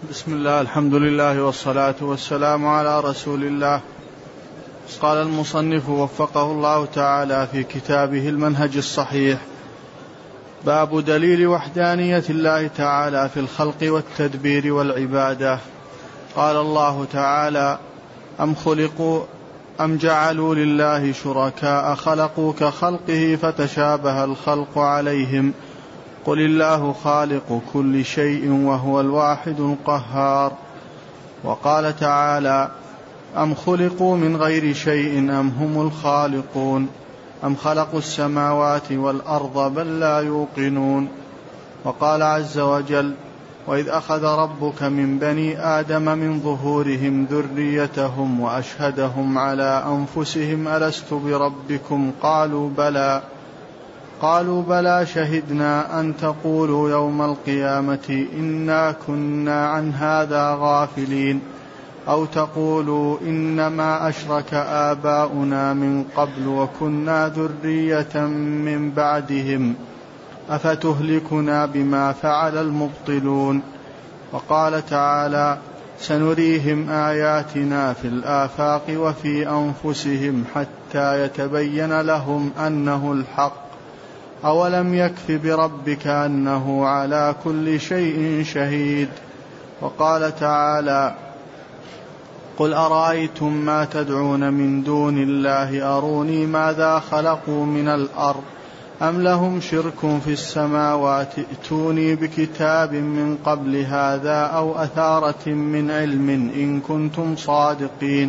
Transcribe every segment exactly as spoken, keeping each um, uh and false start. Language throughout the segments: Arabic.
بسم الله، الحمد لله والصلاة والسلام على رسول الله. قال المصنف وفقه الله تعالى في كتابه المنهج الصحيح: باب دليل وحدانية الله تعالى في الخلق والتدبير والعبادة. قال الله تعالى: أم خلقوا أم جعلوا لله شركاء خلقوا كخلقه فتشابه الخلق عليهم قل الله خالق كل شيء وهو الواحد القهار. وقال تعالى: أم خلقوا من غير شيء أم هم الخالقون أم خلقوا السماوات والأرض بل لا يوقنون. وقال عز وجل: وإذ أخذ ربك من بني آدم من ظهورهم ذريتهم وأشهدهم على أنفسهم ألست بربكم قالوا بلى قالوا بلى شهدنا أن تقولوا يوم القيامة إنا كنا عن هذا غافلين أو تقولوا إنما أشرك آباؤنا من قبل وكنا ذرية من بعدهم أفتهلكنا بما فعل المبطلون. وقال تعالى: سنريهم آياتنا في الآفاق وفي أنفسهم حتى يتبين لهم أنه الحق أولم يكف بربك أنه على كل شيء شهيد. وقال تعالى: قل أرأيتم ما تدعون من دون الله أروني ماذا خلقوا من الأرض أم لهم شرك في السماوات ائتوني بكتاب من قبل هذا أو أثارة من علم إن كنتم صادقين.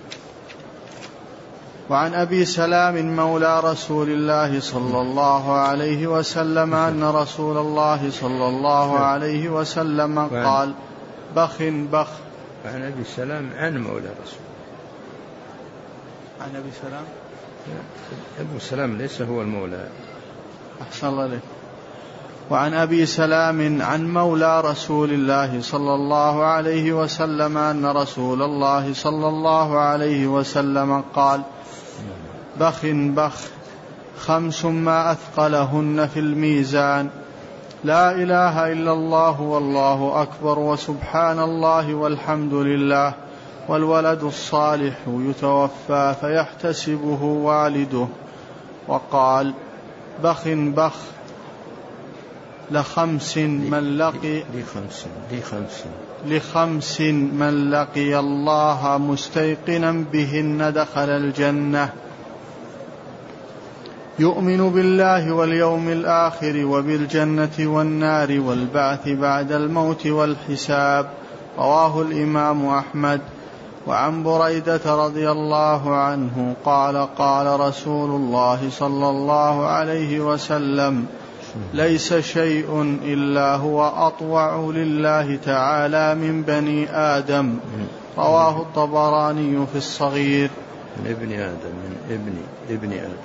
وعن أبي سلام مولى رسول الله صلى الله عليه وسلم أن رسول الله صلى الله عليه وسلم قال: بخ بخ. عن أبي سلام عن مولى رسول عن أبي سلام أبو سلام ليس هو المولى. أحسن الله عليك. وعن أبي سلام عن مولى رسول الله صلى الله عليه وسلم أن رسول الله صلى الله عليه وسلم قال: بخ بخ خمس ما أثقلهن في الميزان: لا إله إلا الله والله أكبر وسبحان الله والحمد لله والولد الصالح يتوفى فيحتسبه والده. وقال: بخ بخ لخمس من لقي لخمس لخمس لخمس من لقي الله مستيقنا بهن دخل الجنة: يؤمن بالله واليوم الآخر وبالجنة والنار والبعث بعد الموت والحساب. رواه الإمام أحمد. وعن بريدة رضي الله عنه قال: قال رسول الله صلى الله عليه وسلم: ليس شيء إلا هو أطوع لله تعالى من بني آدم. رواه الطبراني في الصغير. من ابن آدم من ابن ابن آدم.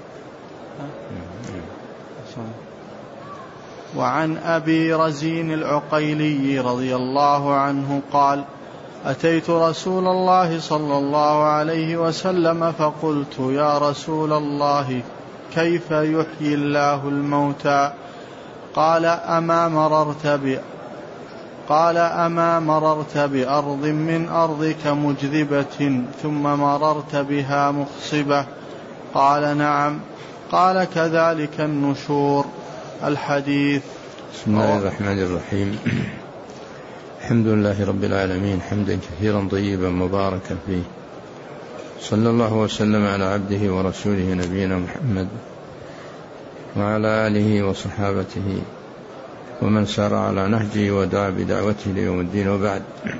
وعن أبي رزين العقيلي رضي الله عنه قال: أتيت رسول الله صلى الله عليه وسلم فقلت: يا رسول الله كيف يحيي الله الموتى؟ قال: أما مررت ب قال أما مررت بأرض من أرضك مجذبة ثم مررت بها مخصبة؟ قال: نعم. قال: كذلك النشور. الحديث. بسم الله الرحمن الرحيم. الحمد لله رب العالمين حمدا كثيرا طيبا مباركا فيه، صلى الله وسلم على عبده ورسوله نبينا محمد وعلى آله وصحابته ومن سار على نهجه ودعا بدعوته ليوم الدين. وبعد.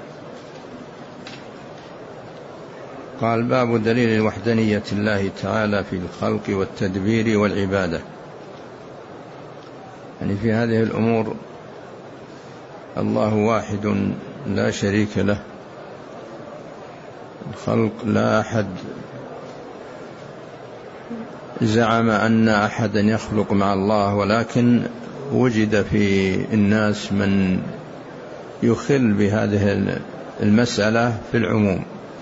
قال: باب دليل وحدانية الله تعالى في الخلق والتدبير والعبادة. يعني في هذه الأمور الله واحد لا شريك له. الخلق لا أحد زعم أن أحدا يخلق مع الله، ولكن وجد في الناس من يخل بهذه المسألة في العموم،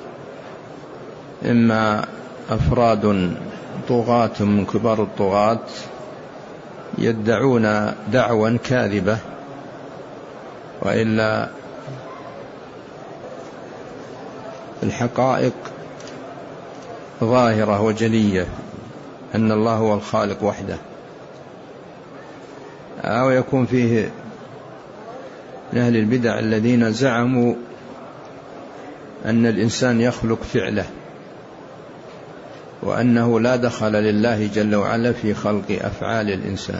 إما أفراد طغاة من كبار الطغاة يدعون دعوى كاذبة، وإلا الحقائق ظاهرة وجلية أن الله هو الخالق وحده، أو يكون فيه من أهل البدع الذين زعموا أن الإنسان يخلق فعله، وأنه لا دخل لله جل وعلا في خلق أفعال الإنسان،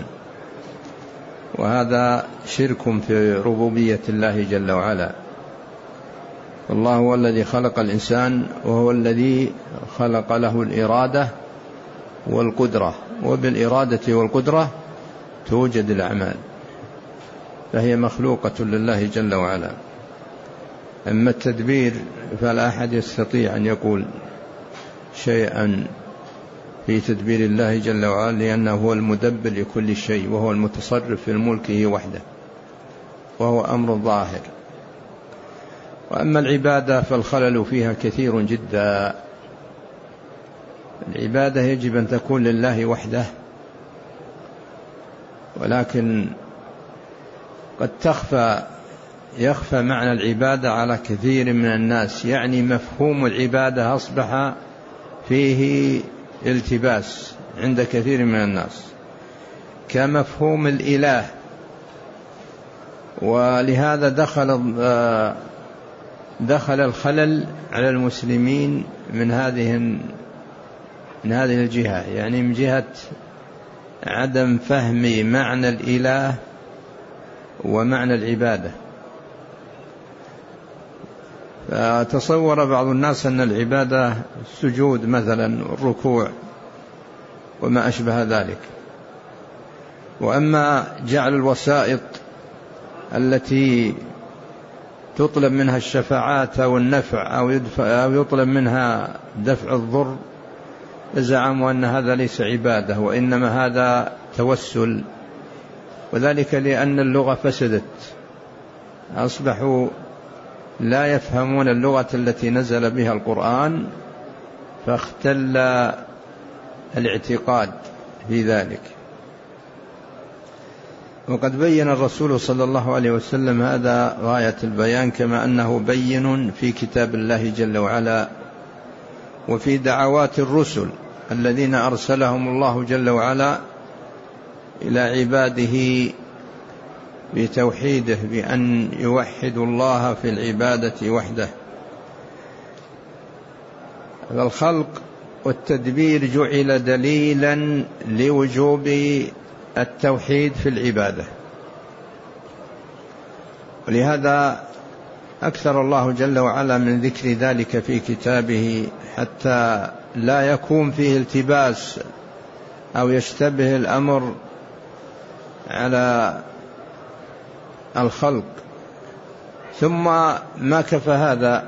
وهذا شرك في ربوبية الله جل وعلا. الله هو الذي خلق الإنسان، وهو الذي خلق له الإرادة والقدرة، وبالإرادة والقدرة توجد الأعمال، فهي مخلوقة لله جل وعلا. أما التدبير فلا أحد يستطيع أن يقول شيئا في تدبير الله جل وعلا، لأنه هو المدبر لكل شيء، وهو المتصرف في ملكه وحده، وهو أمر ظاهر. وأما العبادة فالخلل فيها كثير جدا. العبادة يجب أن تكون لله وحده، ولكن قد تخفى يخفى معنى العبادة على كثير من الناس، يعني مفهوم العبادة أصبح فيه التباس عند كثير من الناس كمفهوم الإله. ولهذا دخل دخل الخلل على المسلمين من هذه من هذه الجهة، يعني من جهة عدم فهم معنى الإله ومعنى العبادة. فتصور بعض الناس أن العبادة السجود مثلا، الركوع وما أشبه ذلك. وأما جعل الوسائط التي تطلب منها الشفاعات أو النفع أو, أو يطلب منها دفع الضر، زعموا أن هذا ليس عبادة، وإنما هذا توسل، وذلك لأن اللغة فسدت، أصبحوا لا يفهمون اللغة التي نزل بها القرآن، فاختل الاعتقاد في ذلك. وقد بين الرسول صلى الله عليه وسلم هذا غاية البيان، كما أنه بين في كتاب الله جل وعلا وفي دعوات الرسل الذين أرسلهم الله جل وعلا إلى عباده بتوحيده، بأن يوحدوا الله في العبادة وحده. فالخلق والتدبير جعل دليلا لوجوب التوحيد في العبادة، ولهذا أكثر الله جل وعلا من ذكر ذلك في كتابه، حتى لا يكون فيه التباس أو يشتبه الأمر على الخلق. ثم ما كفى هذا،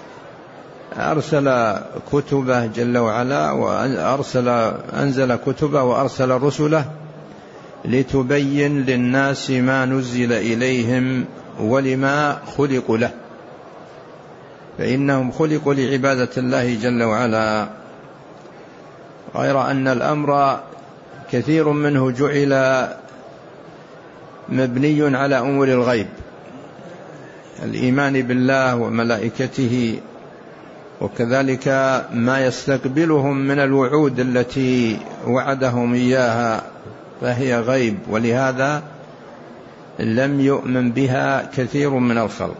أرسل كتبه جل وعلا، وأرسل أنزل كتبه وأرسل رسله لتبين للناس ما نزل إليهم ولما خلقوا له، فإنهم خلقوا لعبادة الله جل وعلا. غير أن الأمر كثير منه جعل مبني على أمور الغيب، الإيمان بالله وملائكته، وكذلك ما يستقبلهم من الوعود التي وعدهم إياها، فهي غيب، ولهذا لم يؤمن بها كثير من الخلق،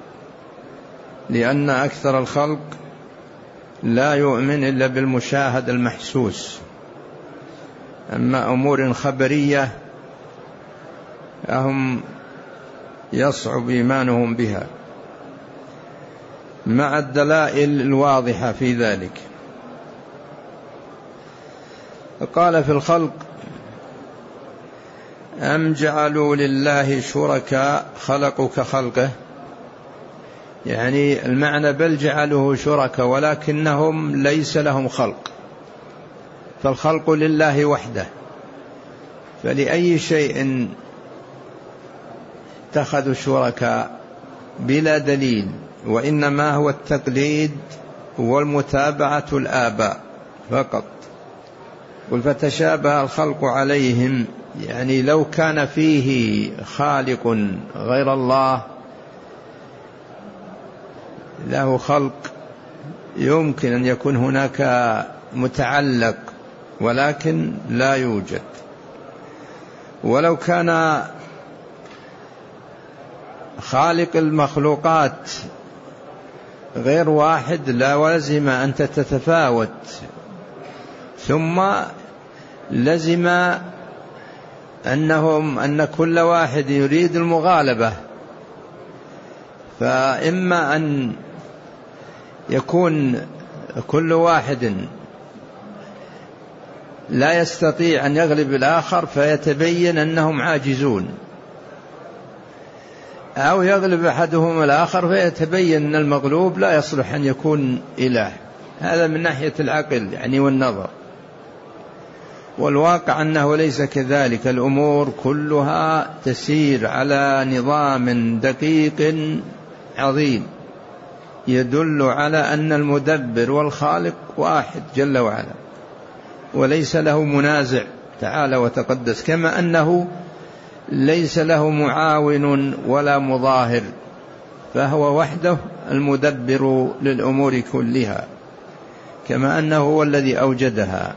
لأن أكثر الخلق لا يؤمن إلا بالمشاهد المحسوس. أما أمور خبرية هم يصعب إيمانهم بها، مع الدلائل الواضحة في ذلك. قال في الخلق: أم جعلوا لله شركاء خلقوا كخلقه، يعني المعنى بل جعلوه شركاء ولكنهم ليس لهم خلق، فالخلق لله وحده، فلأي شيء اتخذوا شركاء بلا دليل، وإنما هو التقليد والمتابعة الآباء فقط. قل فتشابه الخلق عليهم، يعني لو كان فيه خالق غير الله له خلق يمكن أن يكون هناك متعلق ولكن لا يوجد. ولو كان خالق المخلوقات غير واحد لا لزم أن تتفاوت، ثم لزم أنهم أن كل واحد يريد المغالبة، فإما أن يكون كل واحد لا يستطيع أن يغلب الآخر فيتبين أنهم عاجزون، أو يغلب أحدهم الآخر فيتبين أن المغلوب لا يصلح أن يكون إله. هذا من ناحية العقل يعني والنظر. والواقع أنه ليس كذلك، الأمور كلها تسير على نظام دقيق عظيم يدل على أن المدبر والخالق واحد جل وعلا، وليس له منازع تعالى وتقدس، كما أنه ليس له معاون ولا مظاهر، فهو وحده المدبر للأمور كلها، كما أنه هو الذي أوجدها.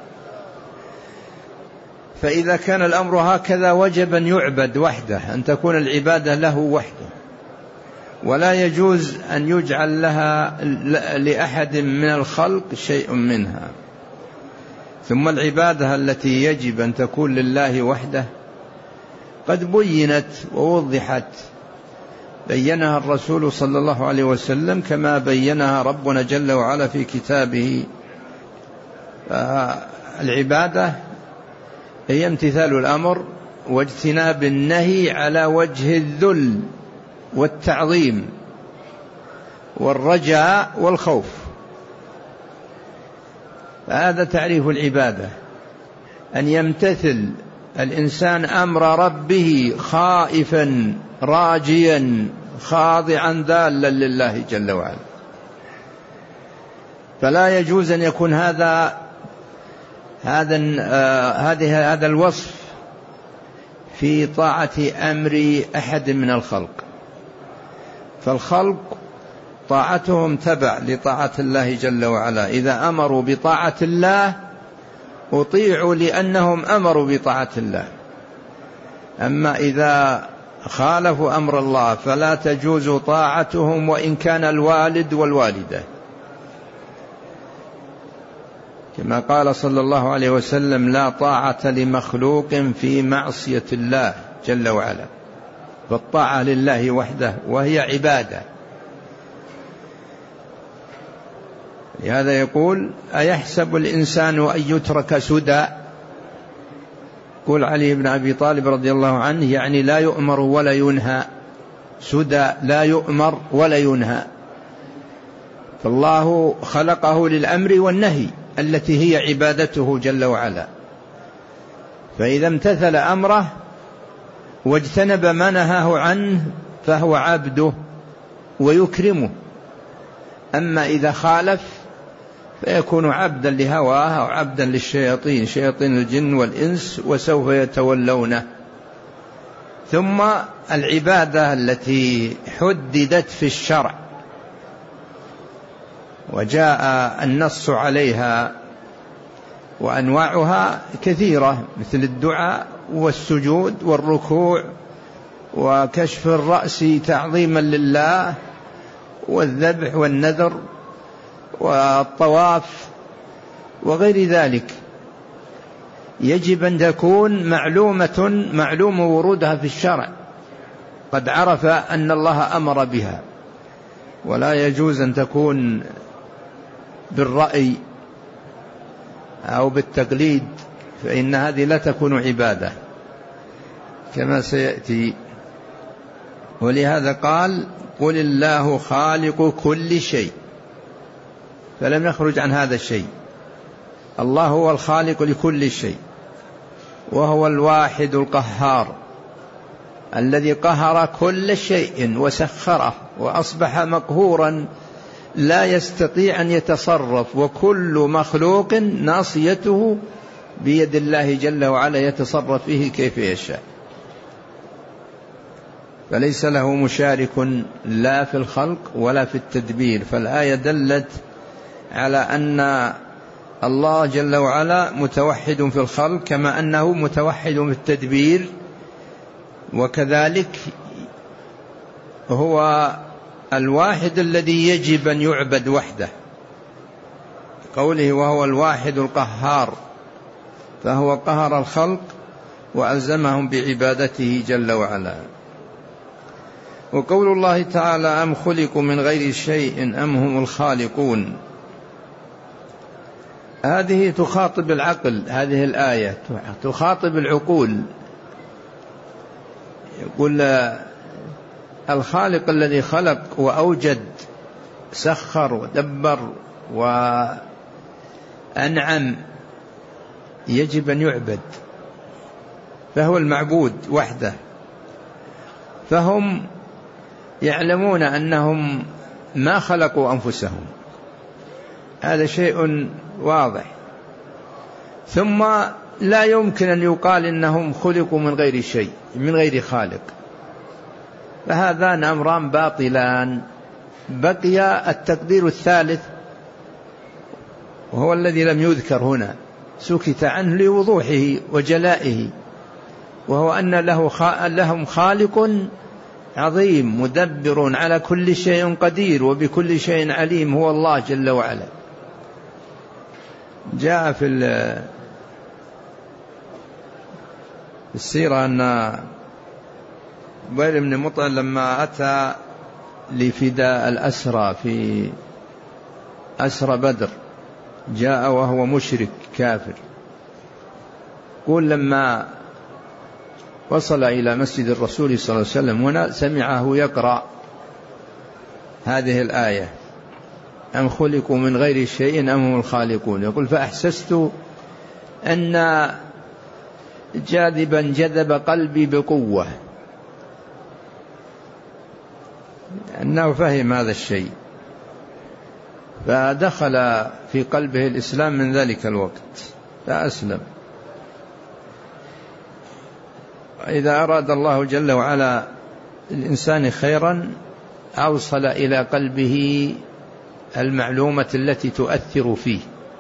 فإذا كان الأمر هكذا وجب أن يعبد وحده، أن تكون العبادة له وحده، ولا يجوز أن يجعل لها لأحد من الخلق شيء منها. ثم العبادة التي يجب أن تكون لله وحده قد بينت ووضحت، بينها الرسول صلى الله عليه وسلم كما بينها ربنا جل وعلا في كتابه. العبادة هي امتثال الأمر واجتناب النهي على وجه الذل والتعظيم والرجاء والخوف. هذا تعريف العبادة، أن يمتثل الإنسان أمر ربه خائفا راجيا خاضعا ذالا لله جل وعلا. فلا يجوز أن يكون هذا هذا هذه هذا الوصف في طاعة أمر أحد من الخلق. فالخلق طاعتهم تبع لطاعة الله جل وعلا، إذا أمروا بطاعة الله أطيعوا لأنهم أمروا بطاعة الله، أما إذا خالفوا أمر الله فلا تجوز طاعتهم وإن كان الوالد والوالدة، كما قال صلى الله عليه وسلم: لا طاعة لمخلوق في معصية الله جل وعلا، فالطاعة لله وحده وهي عبادة. لهذا يقول: أيحسب الإنسان أن يترك سدى؟ قول علي بن أبي طالب رضي الله عنه يعني لا يؤمر ولا ينهى، سدى لا يؤمر ولا ينهى، فالله خلقه للأمر والنهي التي هي عبادته جل وعلا، فإذا امتثل أمره واجتنب ما نهاه عنه فهو عبده ويكرمه. أما إذا خالف فيكون عبدا لهواه أو عبدا للشياطين، شياطين الجن والإنس، وسوف يتولونه. ثم العبادة التي حددت في الشرع وجاء النص عليها وأنواعها كثيرة، مثل الدعاء والسجود والركوع وكشف الرأس تعظيما لله والذبح والنذر والطواف وغير ذلك، يجب أن تكون معلومة معلوم ورودها في الشرع، قد عرف أن الله أمر بها، ولا يجوز أن تكون بالرأي أو بالتقليد، فإن هذه لا تكون عبادة كما سيأتي. ولهذا قال: قل الله خالق كل شيء، فلم يخرج عن هذا الشيء. الله هو الخالق لكل شيء، وهو الواحد القهار الذي قهر كل شيء وسخره وأصبح مقهورا لا يستطيع أن يتصرف، وكل مخلوق ناصيته بيد الله جل وعلا يتصرف فيه كيف يشاء، فليس له مشارك لا في الخلق ولا في التدبير. فالآية دلت على أن الله جل وعلا متوحد في الخلق كما أنه متوحد في التدبير، وكذلك هو الواحد الذي يجب أن يعبد وحده، قوله وهو الواحد القهار، فهو قهر الخلق وألزمهم بعبادته جل وعلا. وقول الله تعالى أم خلقوا من غير شيء أم هم الخالقون، هذه تخاطب العقل، هذه الآية تخاطب العقول. يقول الخالق الذي خلق وأوجد سخر ودبر وأنعم يجب أن يعبد، فهو المعبود وحده. فهم يعلمون أنهم ما خلقوا أنفسهم، هذا شيء واضح. ثم لا يمكن أن يقال إنهم خلقوا من غير شيء، من غير خالق، فهذان أمران باطلان. بقي التقدير الثالث وهو الذي لم يذكر هنا، سكت عنه لوضوحه وجلائه، وهو أن له لهم خالق عظيم مدبر على كل شيء قدير وبكل شيء عليم، هو الله جل وعلا. جاء في السيرة أن جبير بن مطعم لما أتى لفداء الأسرى في أسرى بدر جاء وهو مشرك كافر، قل لما وصل إلى مسجد الرسول صلى الله عليه وسلم هنا سمعه يقرأ هذه الآية أم خلقوا من غير شيء أم هم الخالقون، يقول فأحسست أن جاذبا جذب قلبي بقوة، أنه فهم هذا الشيء فدخل في قلبه الإسلام من ذلك الوقت فأسلم. إذا أراد الله جل وعلا الإنسان خيرا أوصل إلى قلبه المعلومة التي تؤثر فيه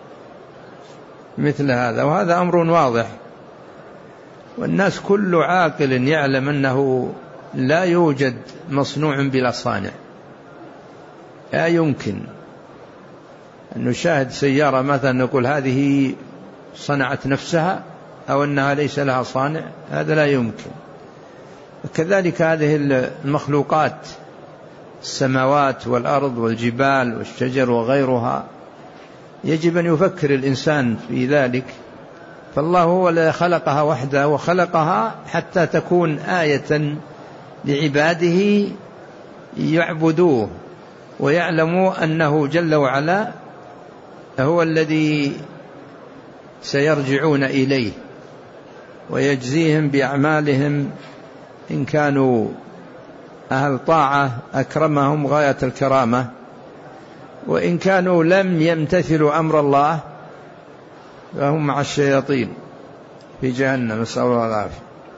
مثل هذا، وهذا أمر واضح، والناس كل عاقل يعلم أنه لا يوجد مصنوع بلا صانع. لا يمكن أن نشاهد سيارة مثلا نقول هذه صنعت نفسها أو أنها ليس لها صانع، هذا لا يمكن. كذلك هذه المخلوقات، السماوات والأرض والجبال والشجر وغيرها، يجب أن يفكر الإنسان في ذلك. فالله هو الذي خلقها وحده، وخلقها حتى تكون آية لعباده يعبدوه ويعلموا أنه جل وعلا هو الذي سيرجعون إليه ويجزيهم بأعمالهم، إن كانوا أهل طاعة أكرمهم غاية الكرامة، وإن كانوا لم يمتثلوا أمر الله فهم مع الشياطين في جهنم، نسأل الله العافية.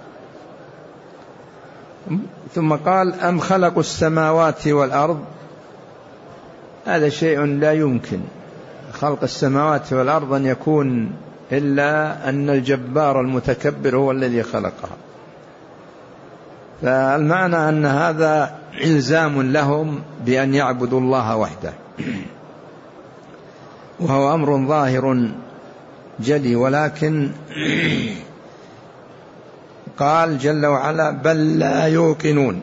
ثم قال أم خلقوا السماوات والأرض، هذا شيء لا يمكن خلق السماوات والأرض أن يكون إلا أن الجبار المتكبر هو الذي خلقها. فالمعنى أن هذا إلزام لهم بأن يعبدوا الله وحده، وهو أمر ظاهر جلي. ولكن قال جل وعلا بل لا يوقنون،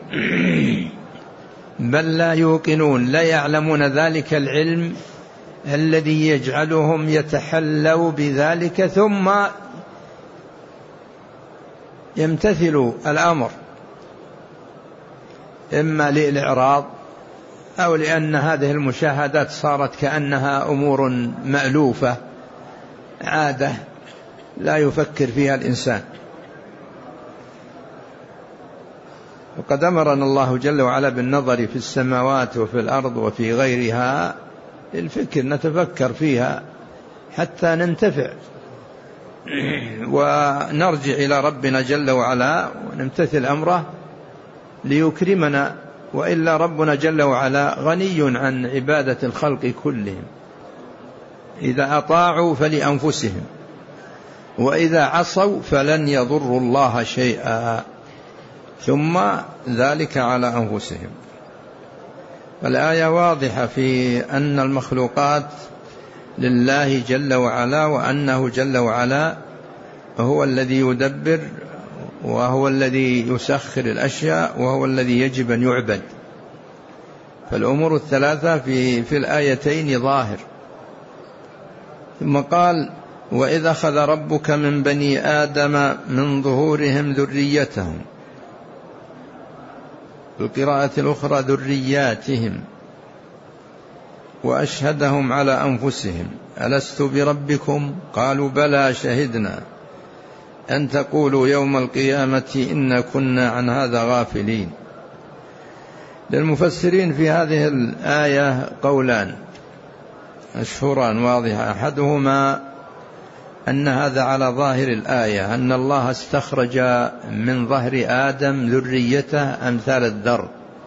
بل لا يوقنون، لا يعلمون ذلك العلم الذي يجعلهم يتحلوا بذلك ثم يمتثلوا الأمر، إما للإعراض أو لأن هذه المشاهدات صارت كأنها أمور مألوفة عادة لا يفكر فيها الإنسان. وقد أمرنا الله جل وعلا بالنظر في السماوات وفي الأرض وفي غيرها للفكر، نتفكر فيها حتى ننتفع ونرجع إلى ربنا جل وعلا ونمتثل أمره ليكرمنا، وإلا ربنا جل وعلا غني عن عبادة الخلق كلهم. إذا أطاعوا فلأنفسهم وإذا عصوا فلن يضروا الله شيئا ثم ذلك على أنفسهم. الآية واضحة في أن المخلوقات لله جل وعلا، وأنه جل وعلا هو الذي يدبر وهو الذي يسخر الأشياء وهو الذي يجب أن يعبد. فالأمور الثلاثة في, في الآيتين ظاهر. ثم قال وإذا أخذ ربك من بني آدم من ظهورهم ذريتهم، في القراءة الأخرى ذرياتهم، وأشهدهم على أنفسهم ألست بربكم قالوا بلى شهدنا أن تقولوا يوم القيامة إنا كنا عن هذا غافلين. للمفسرين في هذه الآية قولان مشهوران واضحة، أحدهما أن هذا على ظاهر الآية، أن الله استخرج من ظهر آدم ذريته أمثال الذر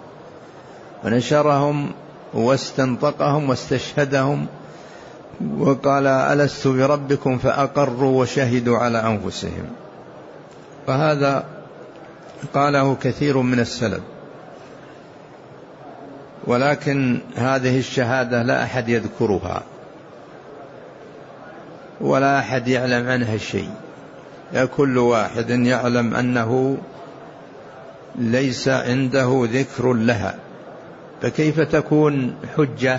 ونشرهم واستنطقهم واستشهدهم وقال ألست بربكم فأقروا وشهدوا على أنفسهم. وهذا قاله كثير من السلف، ولكن هذه الشهادة لا أحد يذكرها ولا أحد يعلم عنها شيء، كل واحد يعلم أنه ليس عنده ذكر لها، فكيف تكون حجة؟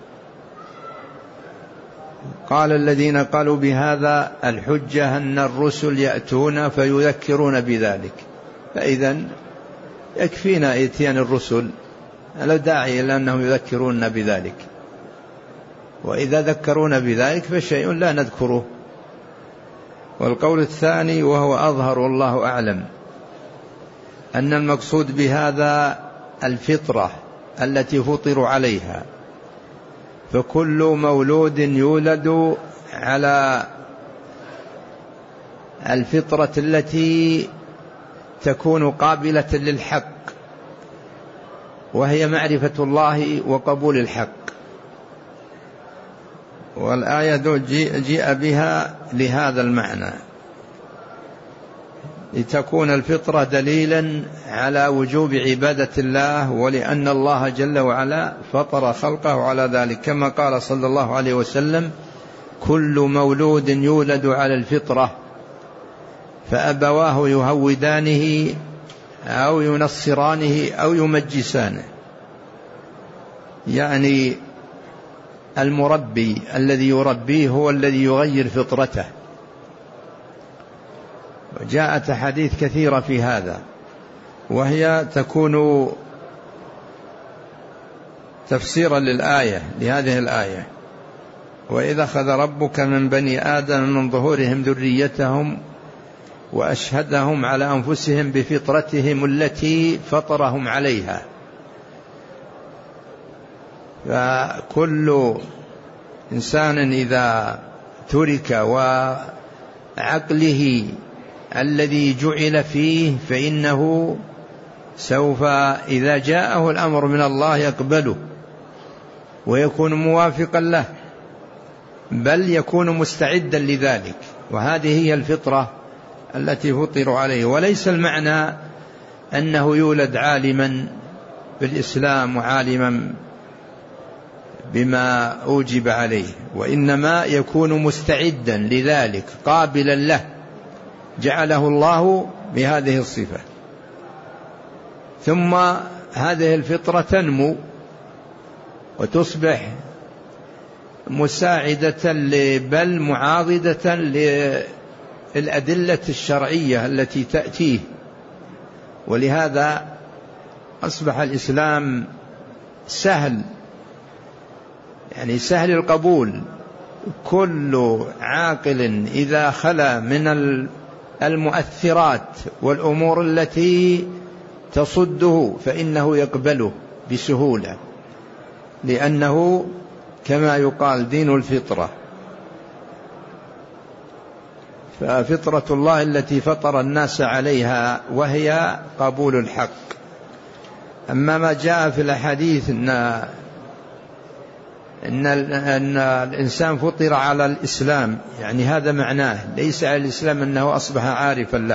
قال الذين قالوا بهذا الحجة أن الرسل يأتون فيذكرون بذلك، فإذا يكفينا إتيان الرسل، لا داعي إلى أنهم يذكرون بذلك، وإذا ذكرونا بذلك فشيء لا نذكره. والقول الثاني وهو أظهر والله أعلم أن المقصود بهذا الفطرة التي فطروا عليها، فكل مولود يولد على الفطرة التي تكون قابلة للحق، وهي معرفة الله وقبول الحق. والآية جيء بها لهذا المعنى، لتكون الفطرة دليلا على وجوب عبادة الله، ولأن الله جل وعلا فطر خلقه على ذلك، كما قال صلى الله عليه وسلم كل مولود يولد على الفطرة فأبواه يهودانه أو ينصرانه أو يمجسانه، يعني المربي الذي يربيه هو الذي يغير فطرته. وجاءت أحاديث كثيرة في هذا، وهي تكون تفسيرا للآية لهذه الآية وإذا أخذ ربك من بني آدم من ظهورهم ذريتهم وأشهدهم على أنفسهم بفطرتهم التي فطرهم عليها. فكل إنسان إذا ترك وعقله الذي جعل فيه فإنه سوف إذا جاءه الأمر من الله يقبله ويكون موافقا له، بل يكون مستعدا لذلك. وهذه هي الفطرة التي فطروا عليه. وليس المعنى أنه يولد عالما بالإسلام وعالما بما أوجب عليه، وإنما يكون مستعدا لذلك قابلا له، جعله الله بهذه الصفة. ثم هذه الفطرة تنمو وتصبح مساعدة بل معاضدة للأدلة الشرعية التي تأتيه. ولهذا أصبح الإسلام سهل، يعني سهل القبول. كل عاقل إذا خلا من المؤثرات والأمور التي تصده فإنه يقبله بسهولة، لأنه كما يقال دين الفطرة. ففطرة الله التي فطر الناس عليها وهي قبول الحق. أما ما جاء في الحديث أن إن, أن الإنسان فطر على الإسلام، يعني هذا معناه، ليس على الإسلام أنه أصبح عارفا له،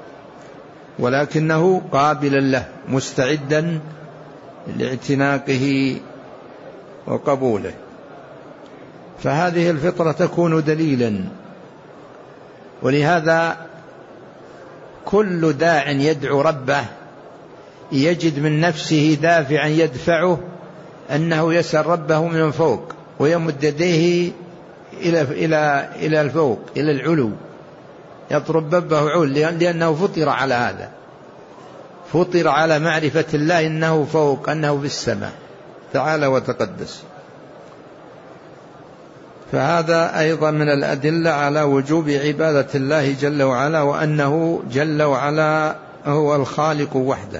ولكنه قابلا له مستعدا لاعتناقه وقبوله. فهذه الفطرة تكون دليلا. ولهذا كل داع يدعو ربه يجد من نفسه دافعا يدفعه أنه يسأل ربه من فوق ويمد يديه إلى, إلى, إلى الفوق إلى العلو، يطلب ربه عول، لأنه فطر على هذا، فطر على معرفة الله أنه فوق، أنه في السماء تعالى وتقدس. فهذا أيضا من الأدلة على وجوب عبادة الله جل وعلا، وأنه جل وعلا هو الخالق وحده.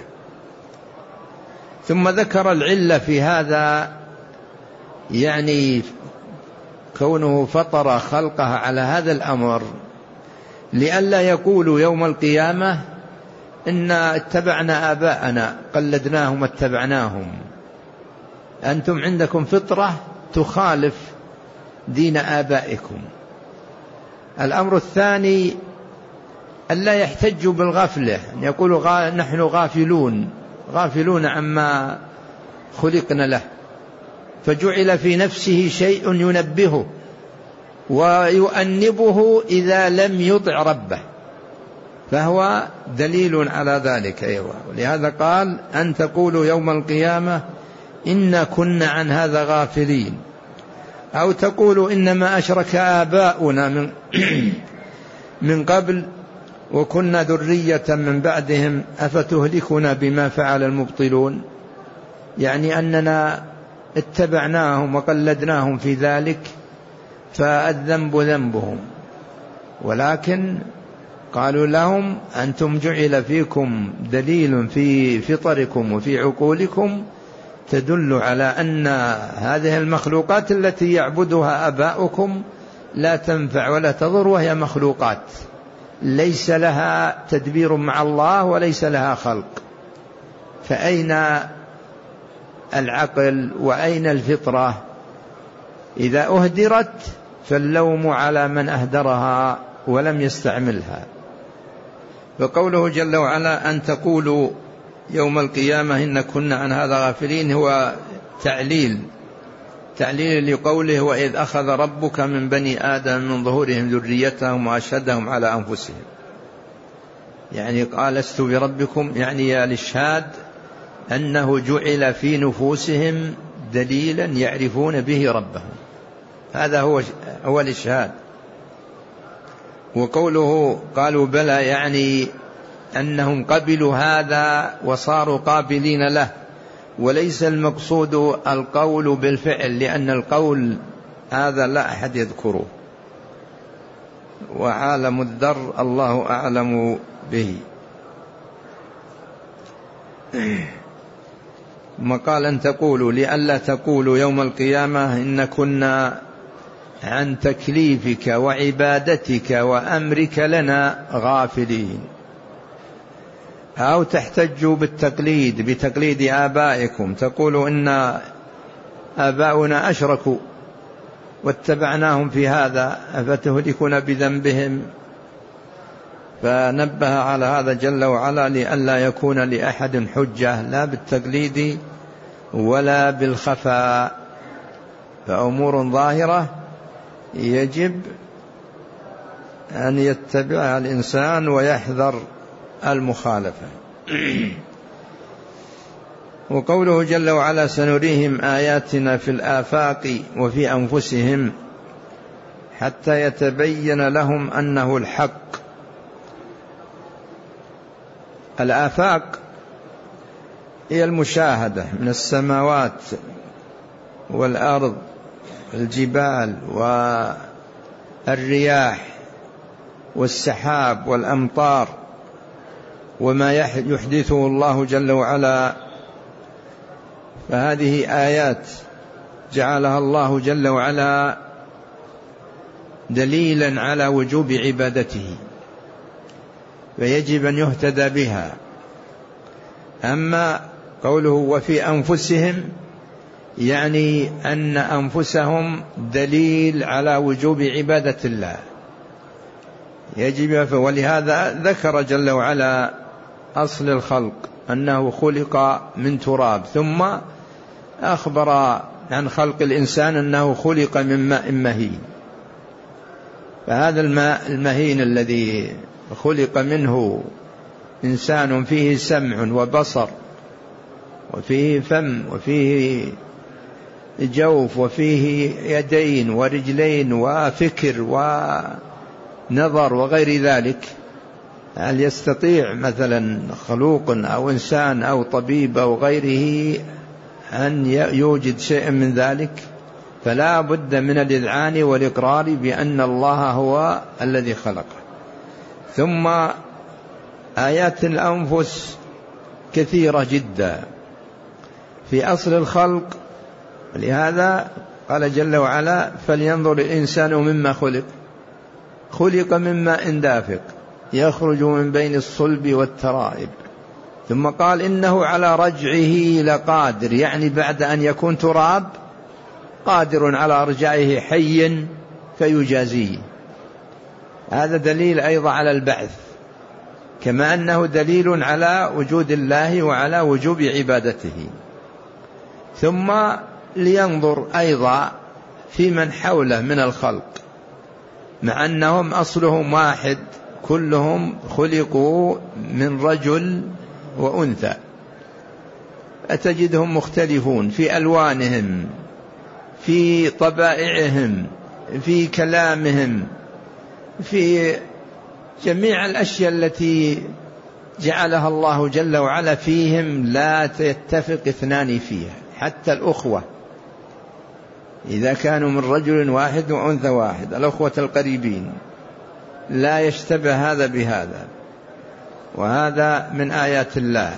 ثم ذكر العلة في هذا، يعني كونه فطر خلقه على هذا الأمر، لئلا يقولوا يوم القيامة إن اتبعنا آباءنا قلدناهم اتبعناهم. أنتم عندكم فطرة تخالف دين آبائكم. الأمر الثاني ألا يحتجوا بالغفلة، أن يقولوا غا نحن غافلون غافلون عما خلقنا له، فجعل في نفسه شيء ينبهه ويؤنبه إذا لم يطع ربه، فهو دليل على ذلك أيضا. ولهذا قال أن تقولوا يوم القيامة إنا كنا عن هذا غافلين، أو تقولوا إنما أشرك آباؤنا من, من قبل وكنا ذرية من بعدهم أفتهلكنا بما فعل المبطلون، يعني أننا اتبعناهم وقلدناهم في ذلك، فالذنب ذنبهم. ولكن قالوا لهم أنتم جعل فيكم دليل في فطركم وفي عقولكم تدل على أن هذه المخلوقات التي يعبدها آباؤكم لا تنفع ولا تضر، وهي مخلوقات ليس لها تدبير مع الله وليس لها خلق، فأين العقل وأين الفطرة؟ إذا أهدرت فاللوم على من أهدرها ولم يستعملها. فقوله جل وعلا أن تقولوا يوم القيامة إن كنا عن هذا غافلين هو تعليل تعليل لقوله وإذ أخذ ربك من بني آدم من ظهورهم ذريتهم وأشهدهم على أنفسهم، يعني قال لست بربكم، يعني الإشهاد أنه جعل في نفوسهم دليلا يعرفون به ربهم، هذا هو هو الإشهاد. وقوله قالوا بلى يعني أنهم قبلوا هذا وصاروا قابلين له، وليس المقصود القول بالفعل، لأن القول هذا لا أحد يذكره، وعالم الذر الله أعلم به. ثم قال أن تقولوا لئلا تقولوا يوم القيامة إن كنا عن تكليفك وعبادتك وأمرك لنا غافلين، أو تحتجوا بالتقليد بتقليد آبائكم، تقولوا إن آباؤنا أشركوا واتبعناهم في هذا أفتهلكنا بذنبهم. فنبه على هذا جل وعلا لئلا يكون لأحد حجة لا بالتقليد ولا بالخفاء، فأمور ظاهرة يجب أن يتبعها الإنسان ويحذر المخالفة. وقوله جل وعلا سنريهم آياتنا في الآفاق وفي أنفسهم حتى يتبين لهم أنه الحق. الآفاق هي المشاهدة من السماوات والأرض والجبال والرياح والسحاب والأمطار وما يحدثه الله جل وعلا، فهذه آيات جعلها الله جل وعلا دليلا على وجوب عبادته، فيجب أن يهتدى بها. أما قوله وفي أنفسهم يعني أن أنفسهم دليل على وجوب عبادة الله يجب. ولهذا ذكر جل وعلا أصل الخلق أنه خلق من تراب، ثم أخبر عن خلق الإنسان أنه خلق من ماء مهين. فهذا الماء المهين الذي خلق منه إنسان فيه سمع وبصر وفيه فم وفيه جوف وفيه يدين ورجلين وفكر ونظر وغير ذلك، هل يستطيع مثلا خلوق أو إنسان أو طبيب أو غيره أن يوجد شيء من ذلك؟ فلا بد من الإذعان والإقرار بأن الله هو الذي خلقه. ثم آيات الأنفس كثيرة جدا في أصل الخلق، لهذا قال جل وعلا فلينظر الإنسان مما خلق، خلق من ماء دافق يخرج من بين الصلب والترائب. ثم قال إنه على رجعه لقادر، يعني بعد أن يكون تراب قادر على رجعه حي فيجازيه. هذا دليل أيضا على البعث، كما أنه دليل على وجود الله وعلى وجوب عبادته. ثم لينظر أيضا في من حوله من الخلق، مع أنهم أصلهم واحد، كلهم خلقوا من رجل وأنثى، أتجدهم مختلفون في ألوانهم، في طبائعهم، في كلامهم، في جميع الأشياء التي جعلها الله جل وعلا فيهم لا يتفق اثنان فيها. حتى الأخوة إذا كانوا من رجل واحد وأنثى واحد، الأخوة القريبين، لا يشتبه هذا بهذا. وهذا من آيات الله،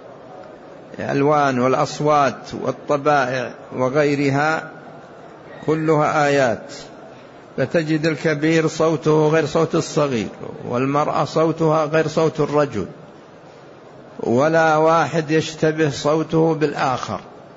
الألوان والأصوات والطبائع وغيرها كلها آيات. فتجد الكبير صوته غير صوت الصغير، والمرأة صوتها غير صوت الرجل، ولا واحد يشتبه صوته بالآخر.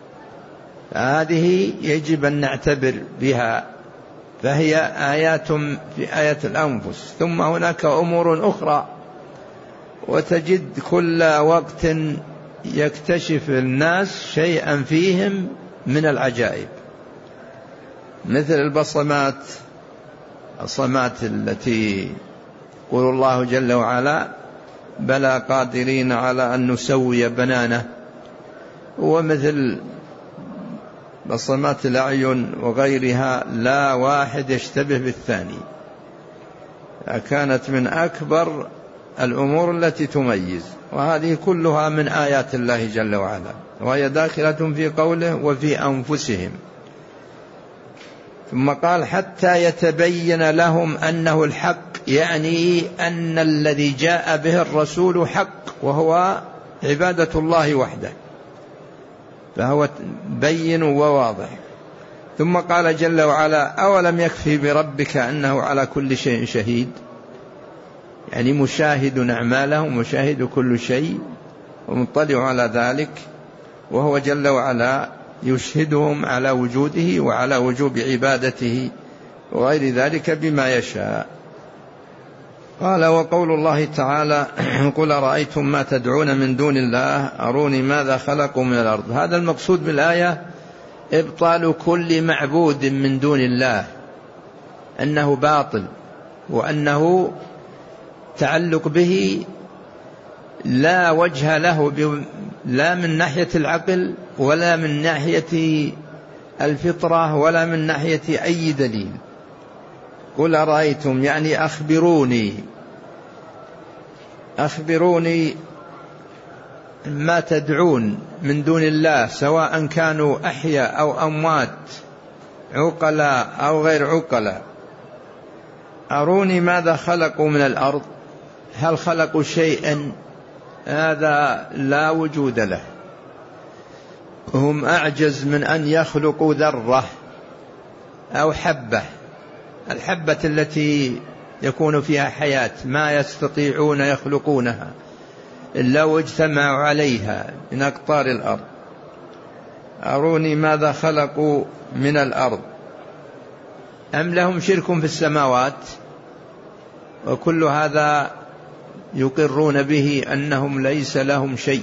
هذه يجب أن نعتبر بها، فهي آيات في آية الأنفس. ثم هناك أمور أخرى، وتجد كل وقت يكتشف الناس شيئا فيهم من العجائب، مثل البصمات، الصمات التي يقول الله جل وعلا بلى قادرين على أن نسوي بنانه، ومثل بصمات الأعين وغيرها لا واحد يشتبه بالثاني. كانت من أكبر الأمور التي تميز، وهذه كلها من آيات الله جل وعلا، وهي داخلة في قوله وفي أنفسهم. ثم قال حتى يتبين لهم أنه الحق، يعني أن الذي جاء به الرسول حق، وهو عبادة الله وحده، فهو بين وواضح. ثم قال جل وعلا أولم يكفي بربك أنه على كل شيء شهيد، يعني مشاهد أعمالهم، مشاهد كل شيء ومطلع على ذلك، وهو جل وعلا يشهدهم على وجوده وعلى وجوب عبادته وغير ذلك بما يشاء. قال وقول الله تعالى قل رأيتم ما تدعون من دون الله أروني ماذا خلقوا من الأرض. هذا المقصود بالآية إبطال كل معبود من دون الله، أنه باطل، وأنه تعلق به لا وجه له، لا من ناحية العقل ولا من ناحية الفطرة ولا من ناحية أي دليل. قل رأيتم يعني أخبروني، أخبروني ما تدعون من دون الله، سواء كانوا أحياء أو أموات، عقلاء أو غير عقلاء. أروني ماذا خلقوا من الأرض، هل خلقوا شيئا؟ هذا لا وجود له، هم أعجز من أن يخلقوا ذرة أو حبة، الحبة التي يكون فيها حياة ما يستطيعون يخلقونها إلا واجتمعوا عليها من أقطار الأرض. أروني ماذا خلقوا من الأرض أم لهم شرك في السماوات. وكل هذا يقرون به أنهم ليس لهم شيء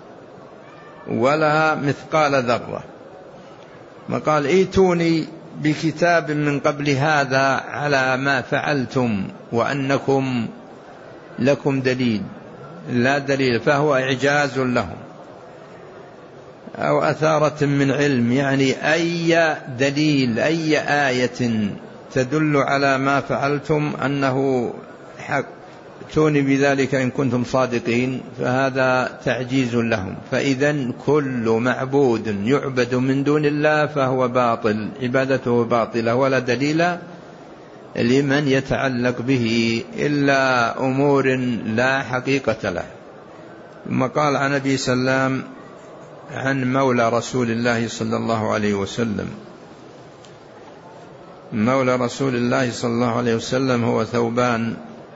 ولا مثقال ذرة. ما قال ائتوني بكتاب من قبل هذا على ما فعلتم وأنكم لكم دليل، لا دليل، فهو إعجاز لهم، أو أثارة من علم، يعني أي دليل أي آية تدل على ما فعلتم أنه حق، ائتوني بذلك إن كنتم صادقين، فهذا تعجيز لهم. فإذا كل معبود يعبد من دون الله فهو باطل، عبادته باطلة ولا دليل لمن يتعلق به إلا أمور لا حقيقة له. ثم قال عن أبي سلام عن مولى رسول الله صلى الله عليه وسلم، مولى رسول الله صلى الله عليه وسلم هو ثوبان،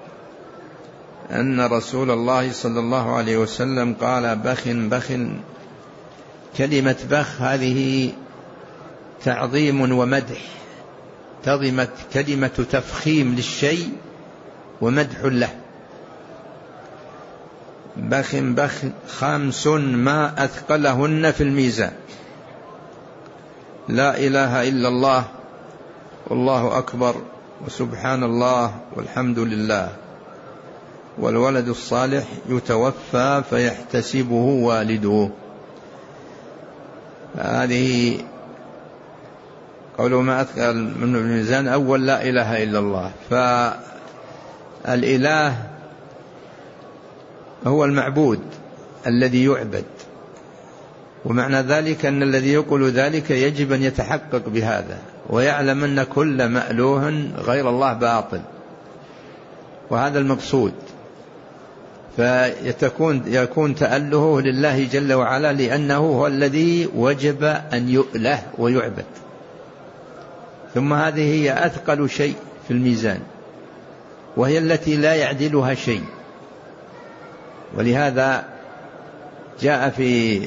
أن رسول الله صلى الله عليه وسلم قال بخ بخ. كلمة بخ هذه تعظيم ومدح، تضمت كلمة تفخيم للشيء ومدح له. بخ بخ خمس ما أثقلهن في الميزان: لا إله إلا الله والله أكبر وسبحان الله والحمد لله والولد الصالح يتوفى فيحتسبه والده. هذه قولوا ما أثقل من الميزان، أول لا إله إلا الله. فالإله هو المعبود الذي يعبد، ومعنى ذلك أن الذي يقول ذلك يجب أن يتحقق بهذا ويعلم أن كل مألوه غير الله باطل، وهذا المقصود. فيكون يكون تألهه لله جل وعلا لأنه هو الذي وجب أن يؤله ويعبد. ثم هذه هي أثقل شيء في الميزان، وهي التي لا يعدلها شيء. ولهذا جاء في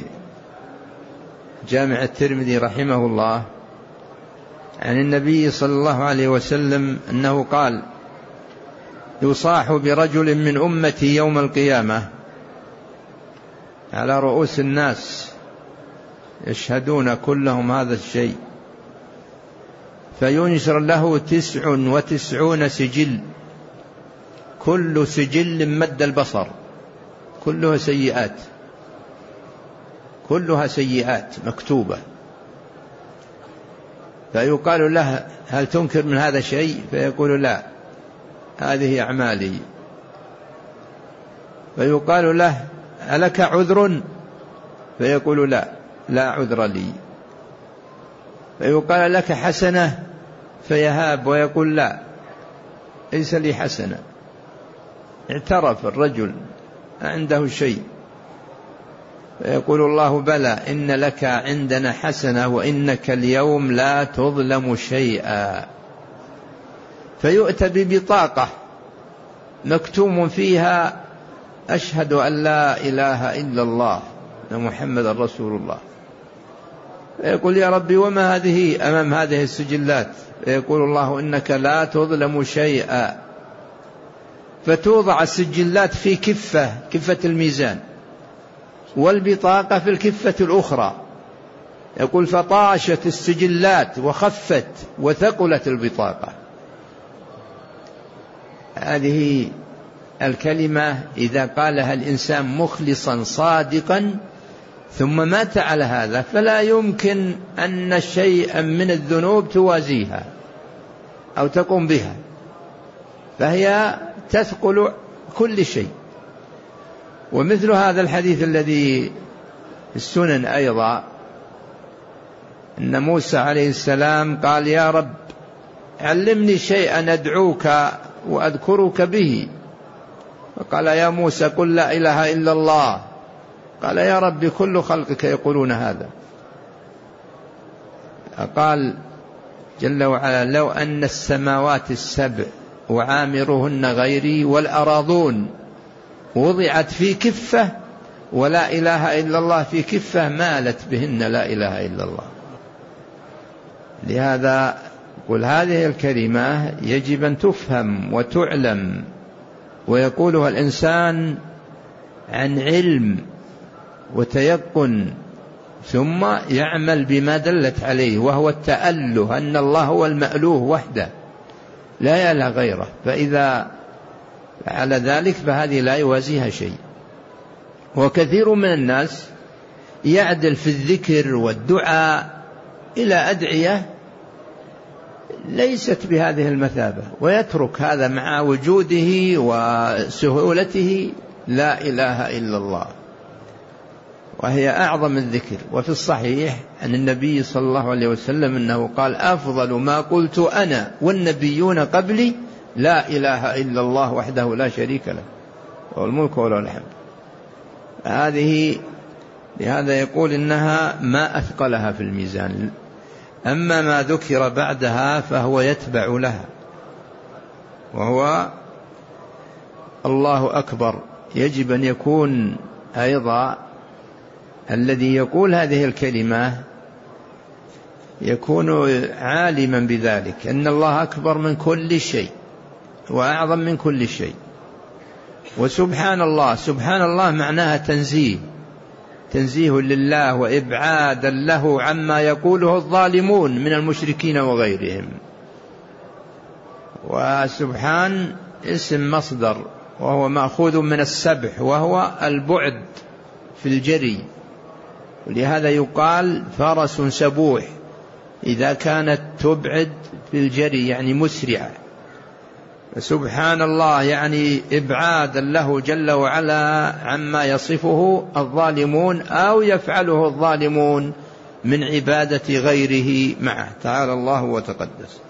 جامع الترمذي رحمه الله عن النبي صلى الله عليه وسلم أنه قال: يصاح برجل من أمتي يوم القيامة على رؤوس الناس يشهدون كلهم هذا الشيء، فينشر له تسع وتسعون سجل، كل سجل مد البصر، كلها سيئات، كلها سيئات مكتوبة. فيقال له: هل تنكر من هذا شيء؟ فيقول: لا، هذه أعمالي. فيقال له: ألك عذر؟ فيقول: لا، لا عذر لي. فيقال: لك حسنة؟ فيهاب ويقول: لا، ليس لي حسنة. اعترف الرجل عنده شيء. فيقول الله: بلى، إن لك عندنا حسنة وإنك اليوم لا تظلم شيئا. فيؤتى ببطاقة مكتوم فيها: أشهد أن لا إله إلا الله وأن محمدا رسول الله. فيقول: يا ربي، وما هذه أمام هذه السجلات؟ فيقول الله: إنك لا تظلم شيئا. فتوضع السجلات في كفة، كفة الميزان، والبطاقة في الكفة الأخرى. يقول: فطاشت السجلات وخفت وثقلت البطاقة. هذه الكلمة إذا قالها الإنسان مخلصا صادقا ثم مات على هذا فلا يمكن أن شيئا من الذنوب توازيها أو تقوم بها، فهي تثقل كل شيء. ومثل هذا الحديث الذي في السنن أيضا، أن موسى عليه السلام قال: يا رب، علمني شيئا أدعوك وأذكرك به. فقال: يا موسى، قل لا إله إلا الله. قال: يا رب، كل خلقك يقولون هذا. قال جل وعلا: لو أن السماوات السبع وعامرهن غيري والأراضون وضعت في كفة ولا إله إلا الله في كفة مالت بهن لا إله إلا الله. لهذا قل هذه الكلمة يجب أن تفهم وتعلم ويقولها الإنسان عن علم وتيقن، ثم يعمل بما دلت عليه، وهو التأله أن الله هو المألوه وحده لا يلا غيره. فإذا على ذلك فهذه لا يوازيها شيء. وكثير من الناس يعدل في الذكر والدعاء إلى أدعية ليست بهذه المثابة، ويترك هذا مع وجوده وسهولته لا إله إلا الله، وهي أعظم الذكر. وفي الصحيح عن النبي صلى الله عليه وسلم أنه قال أفضل ما قلت أنا والنبيون قبلي لا إله إلا الله وحده لا شريك له وله الملك وله الحمد. هذه لهذا يقول إنها ما أثقلها في الميزان. أما ما ذكر بعدها فهو يتبع لها، وهو الله أكبر. يجب أن يكون أيضا الذي يقول هذه الكلمة يكون عالما بذلك، أن الله أكبر من كل شيء وأعظم من كل شيء. وسبحان الله، سبحان الله معناها تنزيه، تنزيه لله وإبعادا له عما يقوله الظالمون من المشركين وغيرهم. وسبحان اسم مصدر وهو مأخوذ من السبح وهو البعد في الجري، ولهذا يقال فرس سبوح إذا كانت تبعد في الجري يعني مسرعة. سبحان الله يعني إبعادا له جل وعلا عما يصفه الظالمون أو يفعله الظالمون من عبادة غيره معه، تعالى الله وتقدس.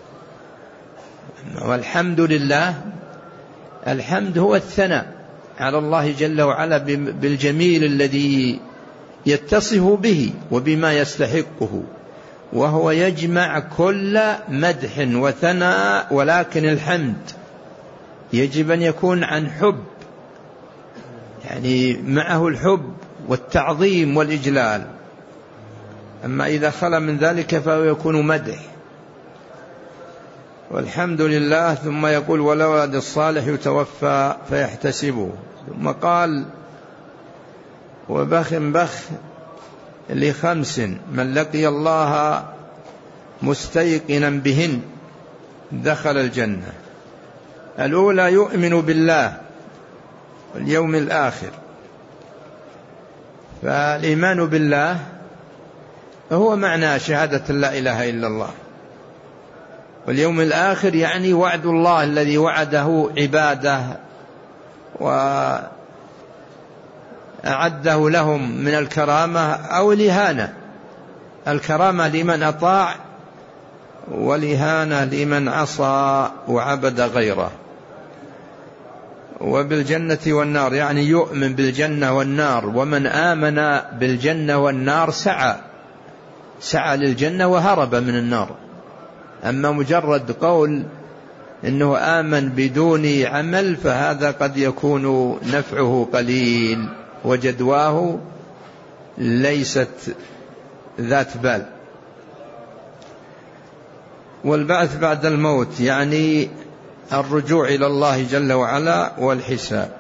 والحمد لله، الحمد هو الثناء على الله جل وعلا بالجميل الذي يتصف به وبما يستحقه، وهو يجمع كل مدح وثناء. ولكن الحمد يجب أن يكون عن حب، يعني معه الحب والتعظيم والإجلال. أما إذا خلا من ذلك فهو يكون مدح. والحمد لله. ثم يقول والولد الصالح يتوفى فيحتسبه. ثم قال وبخ بخ لخمس من لقي الله مستيقنا بهن دخل الجنة. الأولى يؤمن بالله واليوم الآخر. فالإيمان بالله هو معنى شهادة لا إله إلا الله، واليوم الآخر يعني وعد الله الذي وعده عباده وأعده لهم من الكرامة أو الإهانة. الكرامة لمن أطاع، والإهانة لمن عصى وعبد غيره. وبالجنة والنار يعني يؤمن بالجنة والنار، ومن آمن بالجنة والنار سعى سعى للجنة وهرب من النار. أما مجرد قول إنه آمن بدون عمل فهذا قد يكون نفعه قليل وجدواه ليست ذات بال. والبعث بعد الموت يعني الرجوع إلى الله جل وعلا والحساب.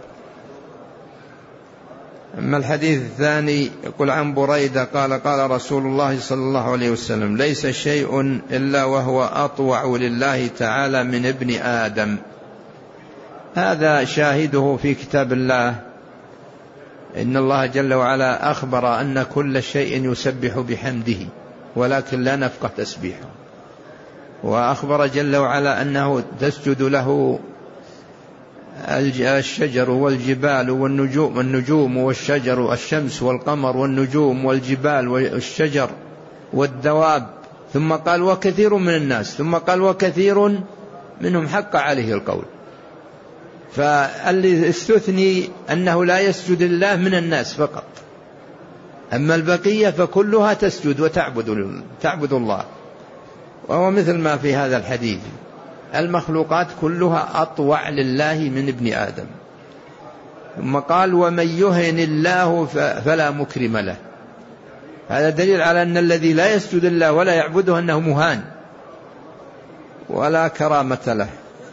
أما الحديث الثاني يقول عن بريدة قال قال رسول الله صلى الله عليه وسلم ليس شيء إلا وهو أطوع لله تعالى من ابن آدم. هذا شاهده في كتاب الله، إن الله جل وعلا أخبر أن كل شيء يسبح بحمده ولكن لا نفقه تسبيحه، وأخبر جل وعلا أنه تسجد له الشجر والجبال والنجوم والنجوم والشجر الشمس والقمر والنجوم والجبال والشجر والدواب. ثم قال وكثير من الناس، ثم قال وكثير منهم حق عليه القول. فالذي استثني أنه لا يسجد الله من الناس فقط، أما البقية فكلها تسجد وتعبد تعبد الله. وهو مثل ما في هذا الحديث، المخلوقات كلها أطوع لله من ابن آدم. ثم قال ومن يهن الله فلا مكرم له. هذا دليل على أن الذي لا يسجد الله ولا يعبده أنه مهان ولا كرامة له،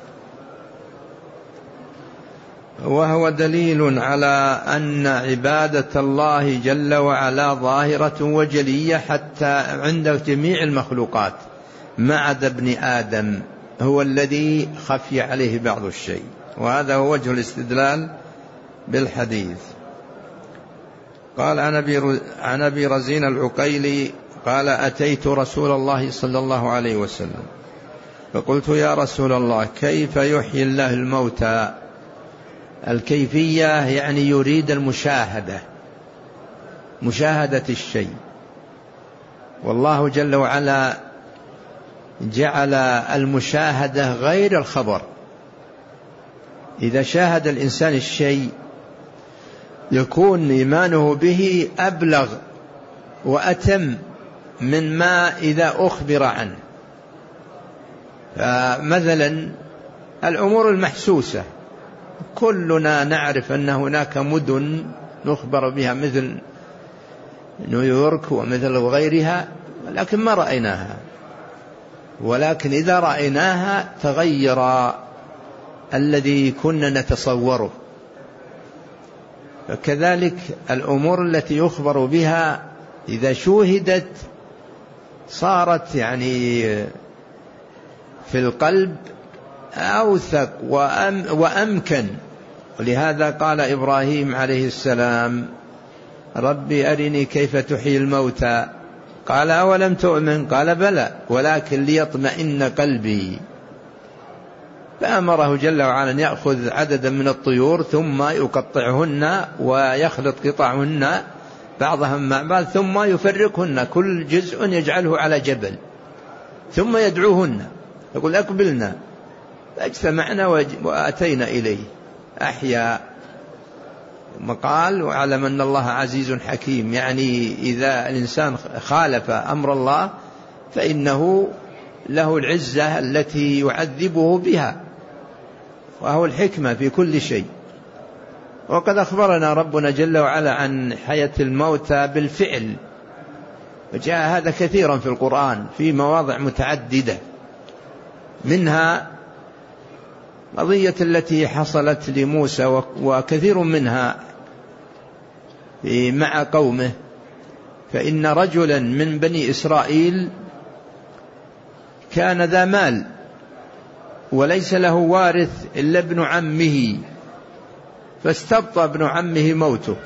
وهو دليل على أن عبادة الله جل وعلا ظاهرة وجلية حتى عند جميع المخلوقات ما عدا ابن آدم، هو الذي خفي عليه بعض الشيء، وهذا هو وجه الاستدلال بالحديث. قال عن أبي رزين العقيلي قال أتيت رسول الله صلى الله عليه وسلم فقلت يا رسول الله كيف يحيي الله الموتى؟ الكيفية يعني يريد المشاهدة، مشاهدة الشيء، والله جل وعلا جعل المشاهدة غير الخبر. إذا شاهد الإنسان الشيء يكون إيمانه به أبلغ وأتم من ما إذا أخبر عنه. فمثلا الأمور المحسوسة كلنا نعرف أن هناك مدن نخبر بها مثل نيويورك ومثل غيرها، لكن ما رأيناها، ولكن إذا رأيناها تغير الذي كنا نتصوره. فكذلك الأمور التي يخبر بها إذا شوهدت صارت يعني في القلب أوثق وأمكن. ولهذا قال إبراهيم عليه السلام ربي أرني كيف تحيي الموتى، قال أولم تؤمن؟ قال بلى ولكن ليطمئن قلبي. فأمره جل وعلا أن يأخذ عددا من الطيور ثم يقطعهن ويخلط قطعهن بعضها مع بعض ثم يفرقهن كل جزء يجعله على جبل ثم يدعوهن يقول أقبلنا، فاجتمعنا وأتينا إليه أحيا. قال واعلم أن الله عزيز حكيم، يعني إذا الإنسان خالف أمر الله فإنه له العزة التي يعذبه بها، وهو الحكمة في كل شيء. وقد أخبرنا ربنا جل وعلا عن حياة الموتى بالفعل، وجاء هذا كثيرا في القرآن في مواضع متعددة، منها قضية التي حصلت لموسى وكثير منها مع قومه. فإن رجلا من بني إسرائيل كان ذا مال وليس له وارث إلا ابن عمه، فاستبطأ ابن عمه موته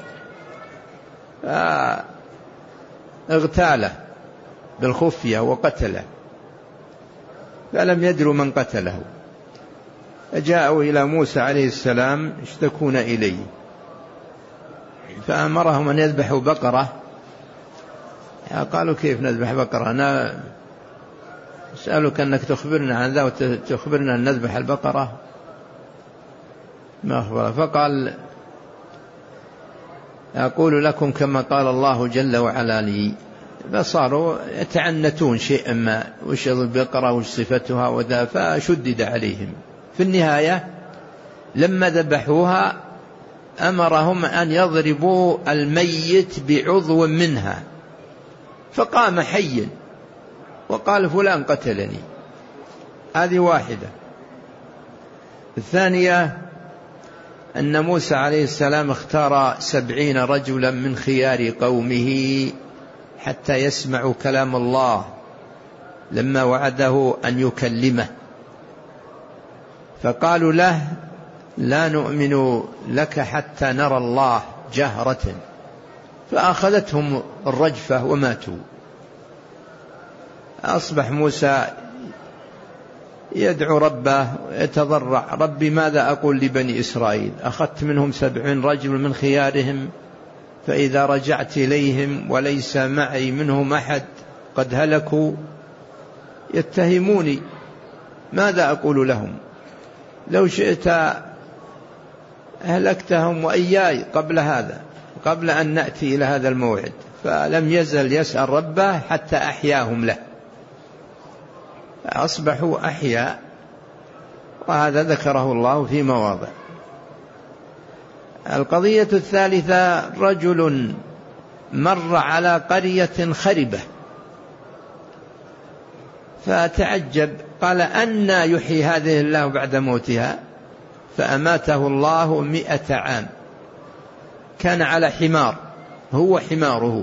فاغتاله بالخفية وقتله، فلم يدروا من قتله، فجاءوا إلى موسى عليه السلام يشتكون إليه، فأمرهم أن يذبحوا بقرة. قالوا كيف نذبح بقرة؟ أنا أسألك أنك تخبرنا عن ذا وتخبرنا أن نذبح البقرة، ما أخبره. فقال أقول لكم كما قال الله جل وعلا لي. فصاروا يتعنتون شيئا ما، وش البقرة وش صفتها وذا، فشدد عليهم. في النهاية لما ذبحوها أمرهم أن يضربوا الميت بعضو منها، فقام حيا وقال فلان قتلني. هذه واحدة. الثانية أن موسى عليه السلام اختار سبعين رجلا من خيار قومه حتى يسمعوا كلام الله لما وعده أن يكلمه، فقالوا له لا نؤمن لك حتى نرى الله جهرة، فأخذتهم الرجفة وماتوا. أصبح موسى يدعو ربه يتضرع ربي ماذا أقول لبني إسرائيل؟ أخذت منهم سبعين رجل من خيارهم، فإذا رجعت إليهم وليس معي منهم أحد قد هلكوا يتهموني، ماذا أقول لهم؟ لو شئت أهلكتهم وإياي قبل هذا، قبل أن نأتي إلى هذا الموعد. فلم يزل يسأل ربه حتى أحياهم له، أصبحوا أحياء، وهذا ذكره الله في مواضع. القضية الثالثة: رجل مر على قرية خربة فتعجب، قال: أنى يحيي هذه الله بعد موتها؟ فأماته الله مئة عام. كان على حمار، هو حماره،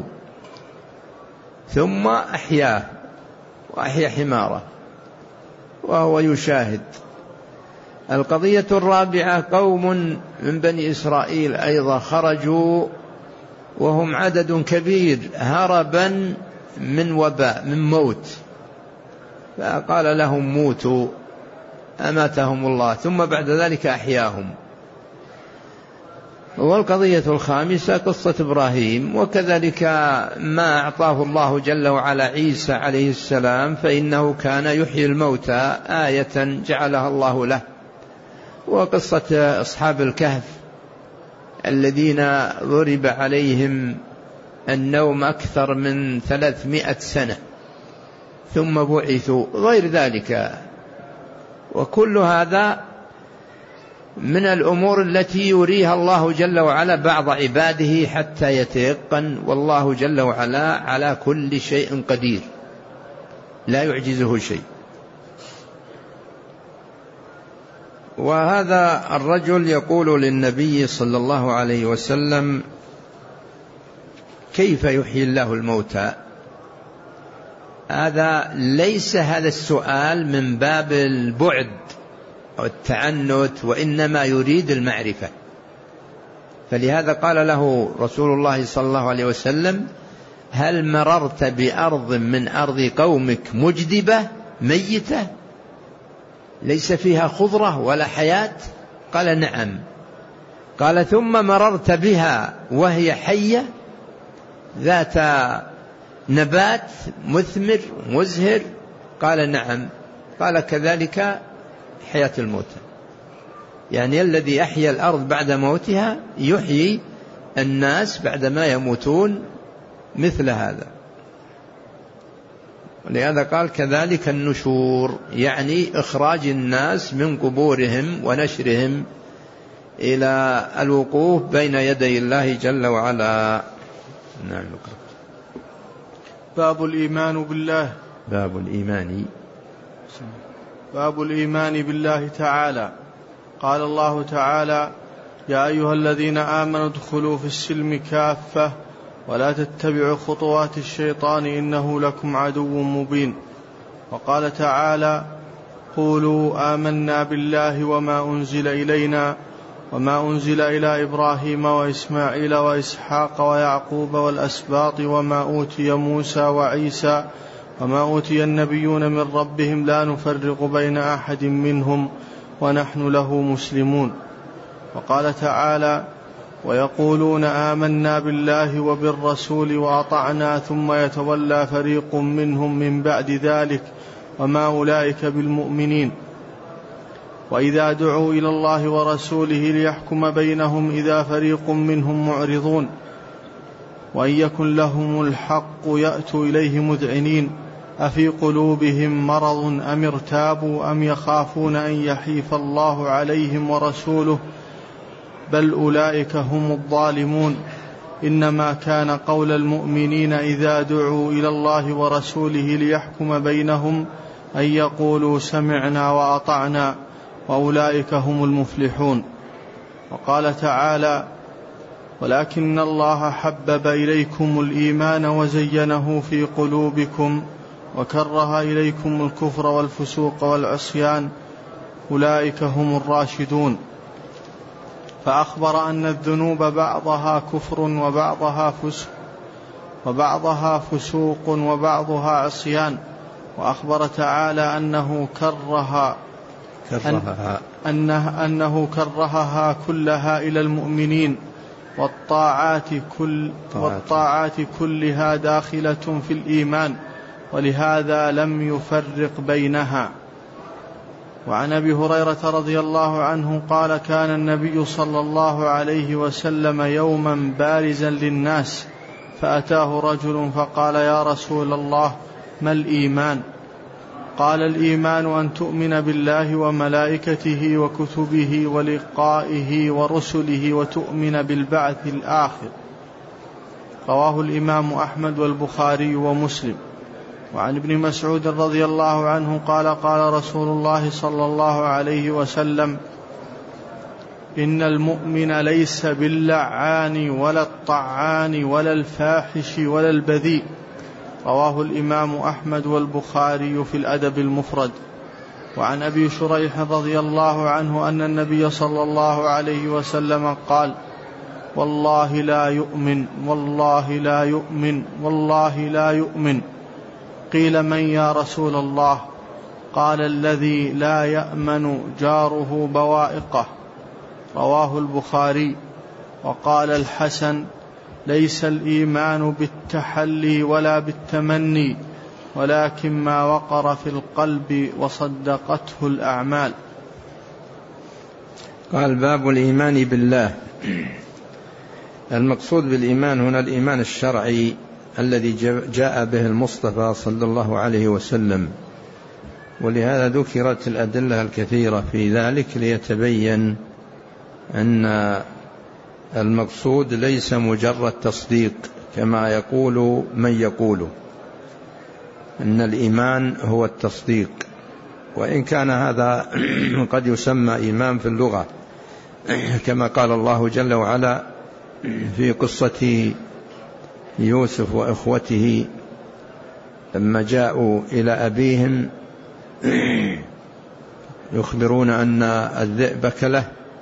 ثم أحياه وأحيا حماره وهو يشاهد. القضية الرابعة: قوم من بني إسرائيل أيضا خرجوا وهم عدد كبير هربا من وباء، من موت، فقال لهم: موتوا، أماتهم الله، ثم بعد ذلك أحياهم. والقضية الخامسة: قصة إبراهيم، وكذلك ما أعطاه الله جل وعلا عيسى عليه السلام، فإنه كان يحيي الموتى، آية جعلها الله له. وقصة أصحاب الكهف الذين ضرب عليهم النوم أكثر من ثلاثمائة سنة ثم بعثوا، غير ذلك. وكل هذا من الأمور التي يريها الله جل وعلا بعض عباده حتى يتيقن، والله جل وعلا على كل شيء قدير، لا يعجزه شيء. وهذا الرجل يقول للنبي صلى الله عليه وسلم: كيف يحيي الله الموتى؟ هذا ليس هذا السؤال من باب البعد أو التعنت، وإنما يريد المعرفة. فلهذا قال له رسول الله صلى الله عليه وسلم: هل مررت بأرض من أرض قومك مجدبة ميتة ليس فيها خضرة ولا حياة؟ قال: نعم. قال: ثم مررت بها وهي حية ذات نبات مثمر مزهر؟ قال: نعم. قال: كذلك حياة الموتى، يعني الذي أحيا الأرض بعد موتها يحيي الناس بعدما يموتون مثل هذا. ولهذا قال: كذلك النشور، يعني إخراج الناس من قبورهم ونشرهم إلى الوقوف بين يدي الله جل وعلا. نعم. باب الإيمان بالله. باب الإيمان باب الإيمان بالله تعالى. قال الله تعالى: يا أيها الذين آمنوا ادخلوا في السلم كافة ولا تتبعوا خطوات الشيطان إنه لكم عدو مبين. وقال تعالى: قولوا آمنا بالله وما أنزل إلينا وما أنزل إلى إبراهيم وإسماعيل وإسحاق ويعقوب والأسباط وما أوتي موسى وعيسى وما أوتي النبيون من ربهم لا نفرق بين أحد منهم ونحن له مسلمون. وقال تعالى: ويقولون آمنا بالله وبالرسول وأطعنا ثم يتولى فريق منهم من بعد ذلك وما أولئك بالمؤمنين. وإذا دعوا إلى الله ورسوله ليحكم بينهم إذا فريق منهم معرضون وإن يكن لهم الحق يأتوا إليه مذعنين أفي قلوبهم مرض أم ارتابوا أم يخافون أن يحيف الله عليهم ورسوله بل أولئك هم الظالمون. إنما كان قول المؤمنين إذا دعوا إلى الله ورسوله ليحكم بينهم أن يقولوا سمعنا وأطعنا وأولئك هم المفلحون. وقال تعالى: ولكن الله حبب إليكم الإيمان وزينه في قلوبكم وكره إليكم الكفر والفسوق والعصيان أولئك هم الراشدون. فأخبر أن الذنوب بعضها كفر وبعضها فسوق وبعضها فسوق وبعضها عصيان. وأخبر تعالى أنه كره كرهها أنه, أنه كرهها كلها إلى المؤمنين والطاعات, كل والطاعات كلها داخلة في الإيمان، ولهذا لم يفرق بينها. وعن أبي هريرة رضي الله عنه قال: كان النبي صلى الله عليه وسلم يوما بارزا للناس فأتاه رجل فقال: يا رسول الله ما الإيمان؟ قال الإيمان أن تؤمن بالله وملائكته وكتبه ولقائه ورسله وتؤمن بالبعث الآخر. رواه الإمام أحمد والبخاري ومسلم. وعن ابن مسعود رضي الله عنه قال قال رسول الله صلى الله عليه وسلم: إن المؤمن ليس باللعان ولا الطعان ولا الفاحش ولا البذيء. رواه الإمام أحمد والبخاري في الأدب المفرد. وعن أبي شريح رضي الله عنه أن النبي صلى الله عليه وسلم قال: والله لا يؤمن والله لا يؤمن والله لا يؤمن. قيل: من يا رسول الله؟ قال: الذي لا يأمن جاره بوائقه. رواه البخاري. وقال الحسن: ليس الإيمان بالتحلي ولا بالتمني، ولكن ما وقر في القلب وصدقته الأعمال. قال: باب الإيمان بالله. المقصود بالإيمان هنا الإيمان الشرعي الذي جاء به المصطفى صلى الله عليه وسلم، ولهذا ذكرت الأدلة الكثيرة في ذلك ليتبين أن المقصود ليس مجرد تصديق كما يقول من يقول أن الإيمان هو التصديق، وإن كان هذا قد يسمى إيمان في اللغة، كما قال الله جل وعلا في قصة يوسف وإخوته لما جاءوا إلى أبيهم يخبرون أن الذئب كله،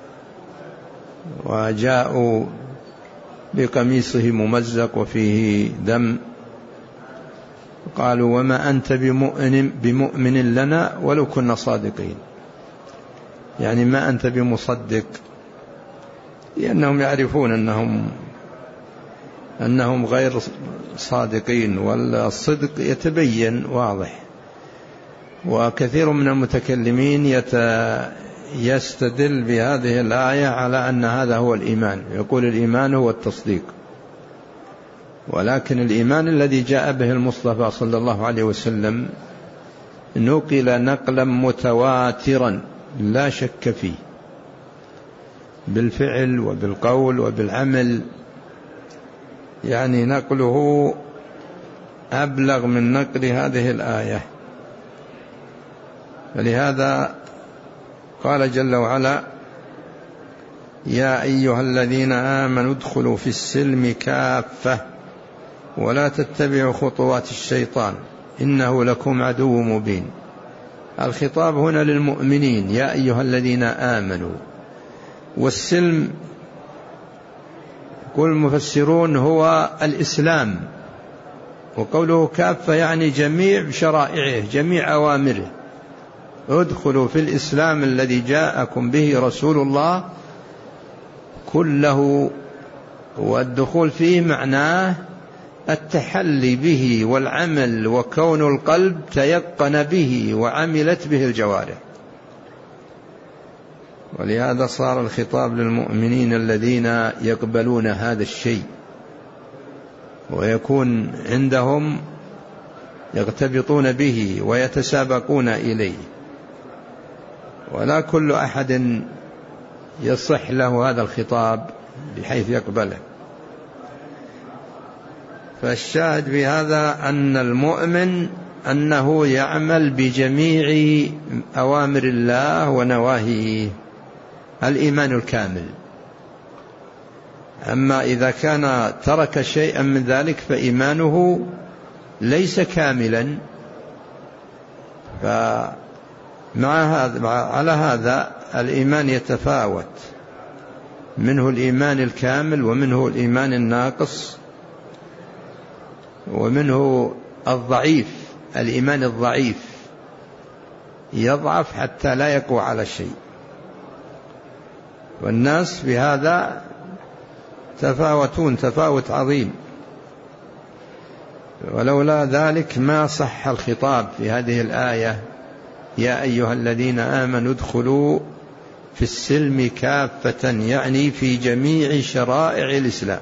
وجاءوا بقميصه ممزق وفيه دم، قالوا: وما أنت بمؤمن, بمؤمن لنا ولو كنا صادقين. يعني ما أنت بمصدق، لأنهم يعرفون أنهم, أنهم غير صادقين، والصدق يتبين واضح. وكثير من المتكلمين يستدل بهذه الآية على أن هذا هو الإيمان، يقول الإيمان هو التصديق، ولكن الإيمان الذي جاء به المصطفى صلى الله عليه وسلم نقل نقلا متواترا لا شك فيه، بالفعل وبالقول وبالعمل، يعني نقله أبلغ من نقل هذه الآية. فلهذا قال جل وعلا: يا أيها الذين آمنوا ادخلوا في السلم كافة ولا تتبعوا خطوات الشيطان إنه لكم عدو مبين. الخطاب هنا للمؤمنين، يا أيها الذين آمنوا. والسلم يقول المفسرون هو الإسلام، وقوله كافة يعني جميع شرائعه جميع أوامره. ادخلوا في الإسلام الذي جاءكم به رسول الله كله، والدخول فيه معناه التحلي به والعمل، وكون القلب تيقن به وعملت به الجوارح. ولهذا صار الخطاب للمؤمنين الذين يقبلون هذا الشيء ويكون عندهم يغتبطون به ويتسابقون إليه، ولا كل أحد يصح له هذا الخطاب بحيث يقبله. فالشاهد في هذا أن المؤمن أنه يعمل بجميع أوامر الله ونواهيه، الإيمان الكامل. أما إذا كان ترك شيئا من ذلك فإيمانه ليس كاملا. فمع هذا على هذا الإيمان يتفاوت، منه الإيمان الكامل ومنه الإيمان الناقص ومنه الضعيف. الإيمان الضعيف يضعف حتى لا يقوى على شيء، والناس بهذا تفاوتون تفاوت عظيم. ولولا ذلك ما صح الخطاب في هذه الآية: يا أيها الذين آمنوا ادخلوا في السلم كافة، يعني في جميع شرائع الإسلام،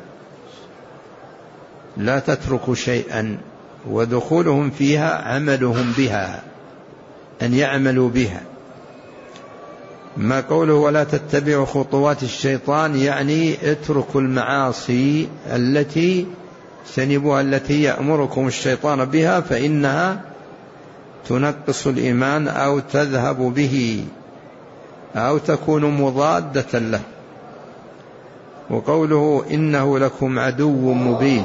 لا تتركوا شيئا، ودخولهم فيها عملهم بها أن يعملوا بها. ما قوله ولا تتبعوا خطوات الشيطان يعني اتركوا المعاصي التي اجتنبوها التي يأمركم الشيطان بها، فإنها تنقص الإيمان أو تذهب به أو تكون مضادة له. وقوله إنه لكم عدو مبين،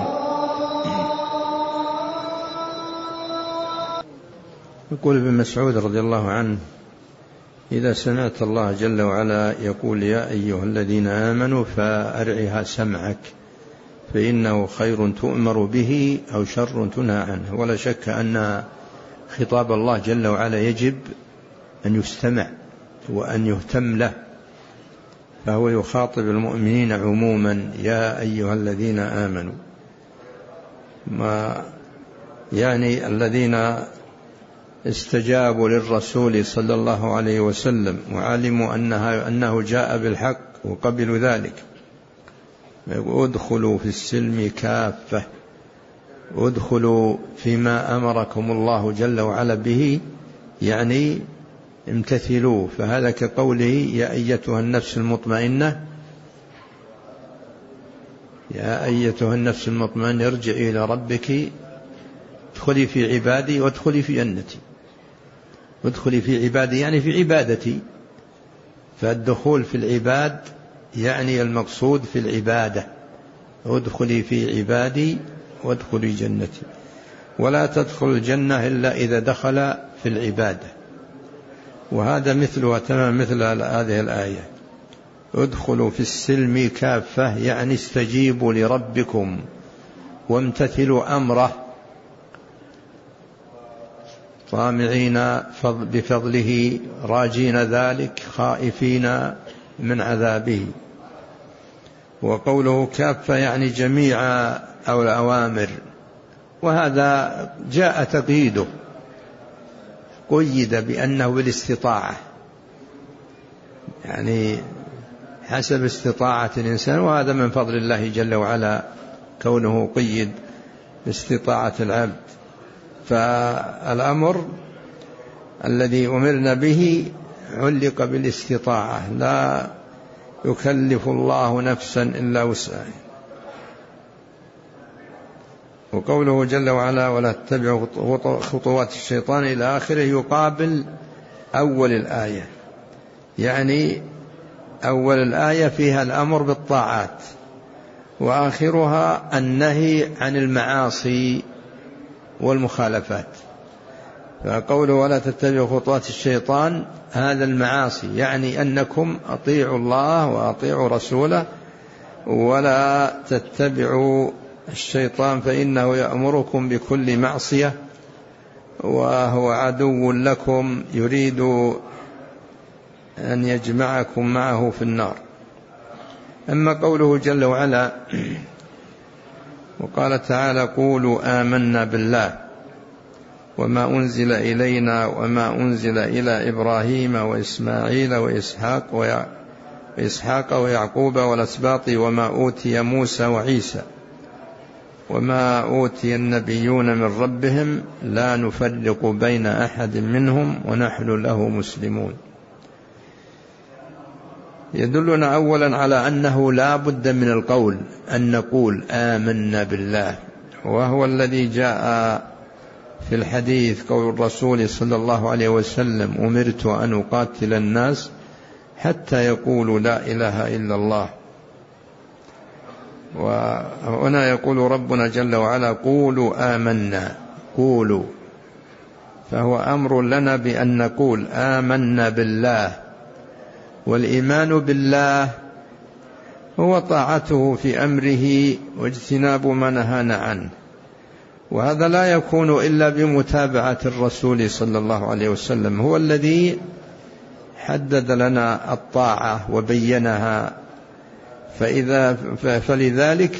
يقول ابن مسعود رضي الله عنه إذا سمعت الله جل وعلا يقول يا أيها الذين آمنوا فأرعها سمعك فإنه خير تؤمر به أو شر تنهى عنه. ولا شك أن خطاب الله جل وعلا يجب أن يستمع وأن يهتم له، فهو يخاطب المؤمنين عموما يا أيها الذين آمنوا، ما يعني الذين استجابوا للرسول صلى الله عليه وسلم وعلموا أنها أنه جاء بالحق وقبلوا ذلك. ادخلوا في السلم كافة، ادخلوا فيما أمركم الله جل وعلا به، يعني امتثلوا. فهذا كقوله يا أيتها النفس المطمئنة، يا أيتها النفس المطمئنة ارجعي إلى ربك ادخلي في عبادي وادخلي في جنتي. ادخلي في عبادي يعني في عبادتي، فالدخول في العباد يعني المقصود في العبادة. ادخلي في عبادي وادخلي جنتي. ولا تدخل الجنة إلا إذا دخل في العبادة، وهذا مثلها تمام مثل هذه الآية ادخلوا في السلم كافة، يعني استجيبوا لربكم وامتثلوا أمره طامعين بفضله راجين ذلك خائفين من عذابه. وقوله كافة يعني جميع أو الأوامر، وهذا جاء تقييده، قيد بأنه بالاستطاعة، يعني حسب استطاعة الإنسان، وهذا من فضل الله جل وعلا كونه قيد باستطاعة العبد. فالأمر الذي أمرنا به علق بالاستطاعة، لا يكلف الله نفسا إلا وسعها. وقوله جل وعلا ولا تتبعوا خطوات الشيطان إلى آخره يقابل أول الآية، يعني أول الآية فيها الأمر بالطاعات وآخرها النهي عن المعاصي والمخالفات. فقوله ولا تتبعوا خطوات الشيطان هذا المعاصي، يعني أنكم أطيعوا الله وأطيعوا رسوله ولا تتبعوا الشيطان فإنه يأمركم بكل معصية وهو عدو لكم يريد أن يجمعكم معه في النار. أما قوله جل وعلا وقال تعالى قولوا آمنا بالله وما أنزل إلينا وما أنزل إلى إبراهيم وإسماعيل وإسحاق وإسحاق ويعقوب والأسباط وما أوتي موسى وعيسى وما أوتي النبيون من ربهم لا نفرق بين أحد منهم ونحن له مسلمون. يدلنا أولا على أنه لا بد من القول أن نقول آمنا بالله، وهو الذي جاء في الحديث قول الرسول صلى الله عليه وسلم أمرت أن أقاتل الناس حتى يقولوا لا إله إلا الله. وهنا يقول ربنا جل وعلا قولوا آمنا، قولوا، فهو أمر لنا بأن نقول آمنا بالله. والإيمان بالله هو طاعته في أمره واجتناب ما نهانا عنه، وهذا لا يكون إلا بمتابعة الرسول صلى الله عليه وسلم، هو الذي حدد لنا الطاعة وبينها. فإذا فلذلك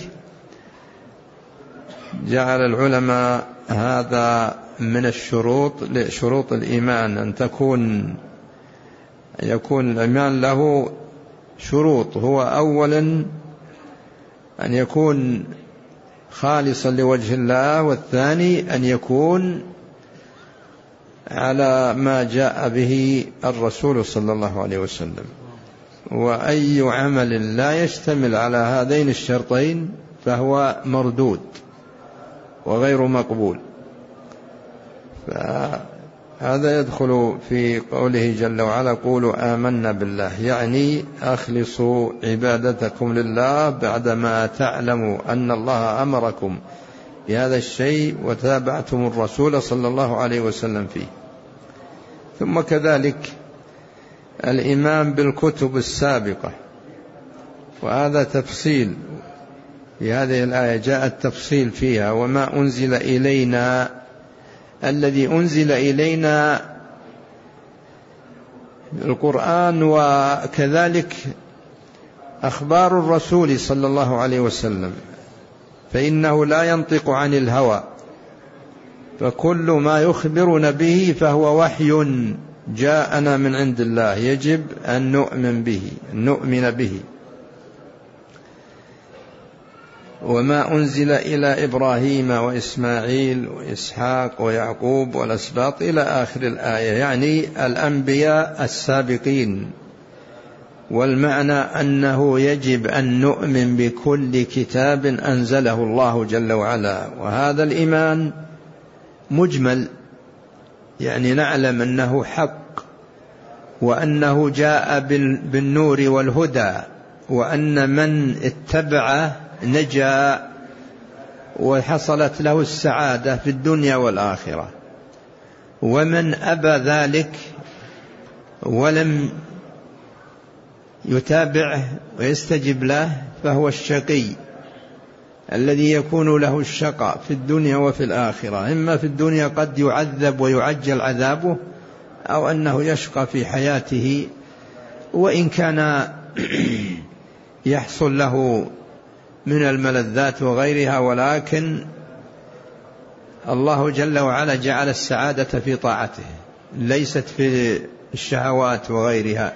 جعل العلماء هذا من الشروط شروط الإيمان، أن تكون يكون الإيمان له شروط. هو أولا أن يكون خالصا لوجه الله، والثاني أن يكون على ما جاء به الرسول صلى الله عليه وسلم، وأي عمل لا يشتمل على هذين الشرطين فهو مردود وغير مقبول. فهذا يدخل في قوله جل وعلا قولوا آمنا بالله، يعني أخلصوا عبادتكم لله بعدما تعلموا أن الله أمركم بهذا الشيء وتابعتم الرسول صلى الله عليه وسلم فيه. ثم كذلك الإيمان بالكتب السابقة، وهذا تفصيل في هذه الآية، جاء التفصيل فيها: وما أنزل إلينا، الذي أنزل إلينا القرآن، وكذلك أخبار الرسول صلى الله عليه وسلم، فإنه لا ينطق عن الهوى، فكل ما يخبرنا به فهو وحي جاءنا من عند الله، يجب أن نؤمن به نؤمن به. وما أنزل إلى إبراهيم وإسماعيل وإسحاق ويعقوب والأسباط إلى آخر الآية، يعني الأنبياء السابقين. والمعنى أنه يجب أن نؤمن بكل كتاب أنزله الله جل وعلا، وهذا الإيمان مجمل، يعني نعلم أنه حق، وأنه جاء بالنور والهدى، وأن من اتبعه نجا وحصلت له السعادة في الدنيا والآخرة، ومن أبى ذلك ولم يتابعه ويستجب له فهو الشقي الذي يكون له الشقاء في الدنيا وفي الآخرة، إما في الدنيا قد يعذب ويعجل عذابه، أو أنه يشقى في حياته وإن كان يحصل له من الملذات وغيرها، ولكن الله جل وعلا جعل السعادة في طاعته ليست في الشهوات وغيرها،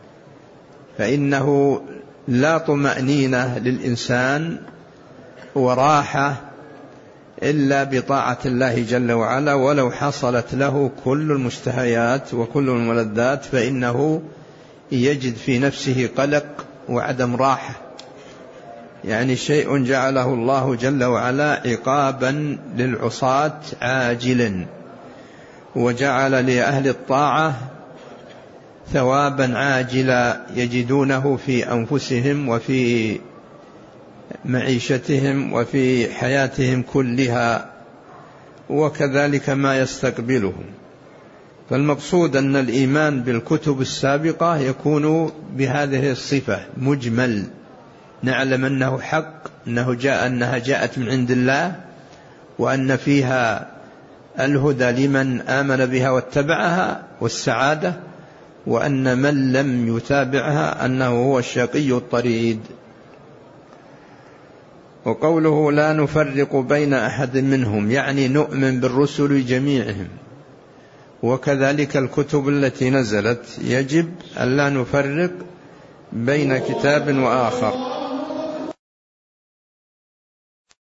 فإنه لا طمأنينة للإنسان وراحة إلا بطاعة الله جل وعلا، ولو حصلت له كل المشتهيات وكل الملذات فإنه يجد في نفسه قلق وعدم راحة، يعني شيء جعله الله جل وعلا عقابا للعصاة عاجلا، وجعل لأهل الطاعة ثوابا عاجلا يجدونه في أنفسهم وفي معيشتهم وفي حياتهم كلها، وكذلك ما يستقبلهم. فالمقصود أن الإيمان بالكتب السابقة يكون بهذه الصفة مجمل، نعلم أنه حق، أنه جاء أنها جاءت من عند الله، وأن فيها الهدى لمن آمن بها واتبعها والسعادة، وأن من لم يتابعها أنه هو الشقي الطريد. وقوله لا نفرق بين أحد منهم، يعني نؤمن بالرسل جميعهم، وكذلك الكتب التي نزلت يجب أن لا نفرق بين كتاب وآخر.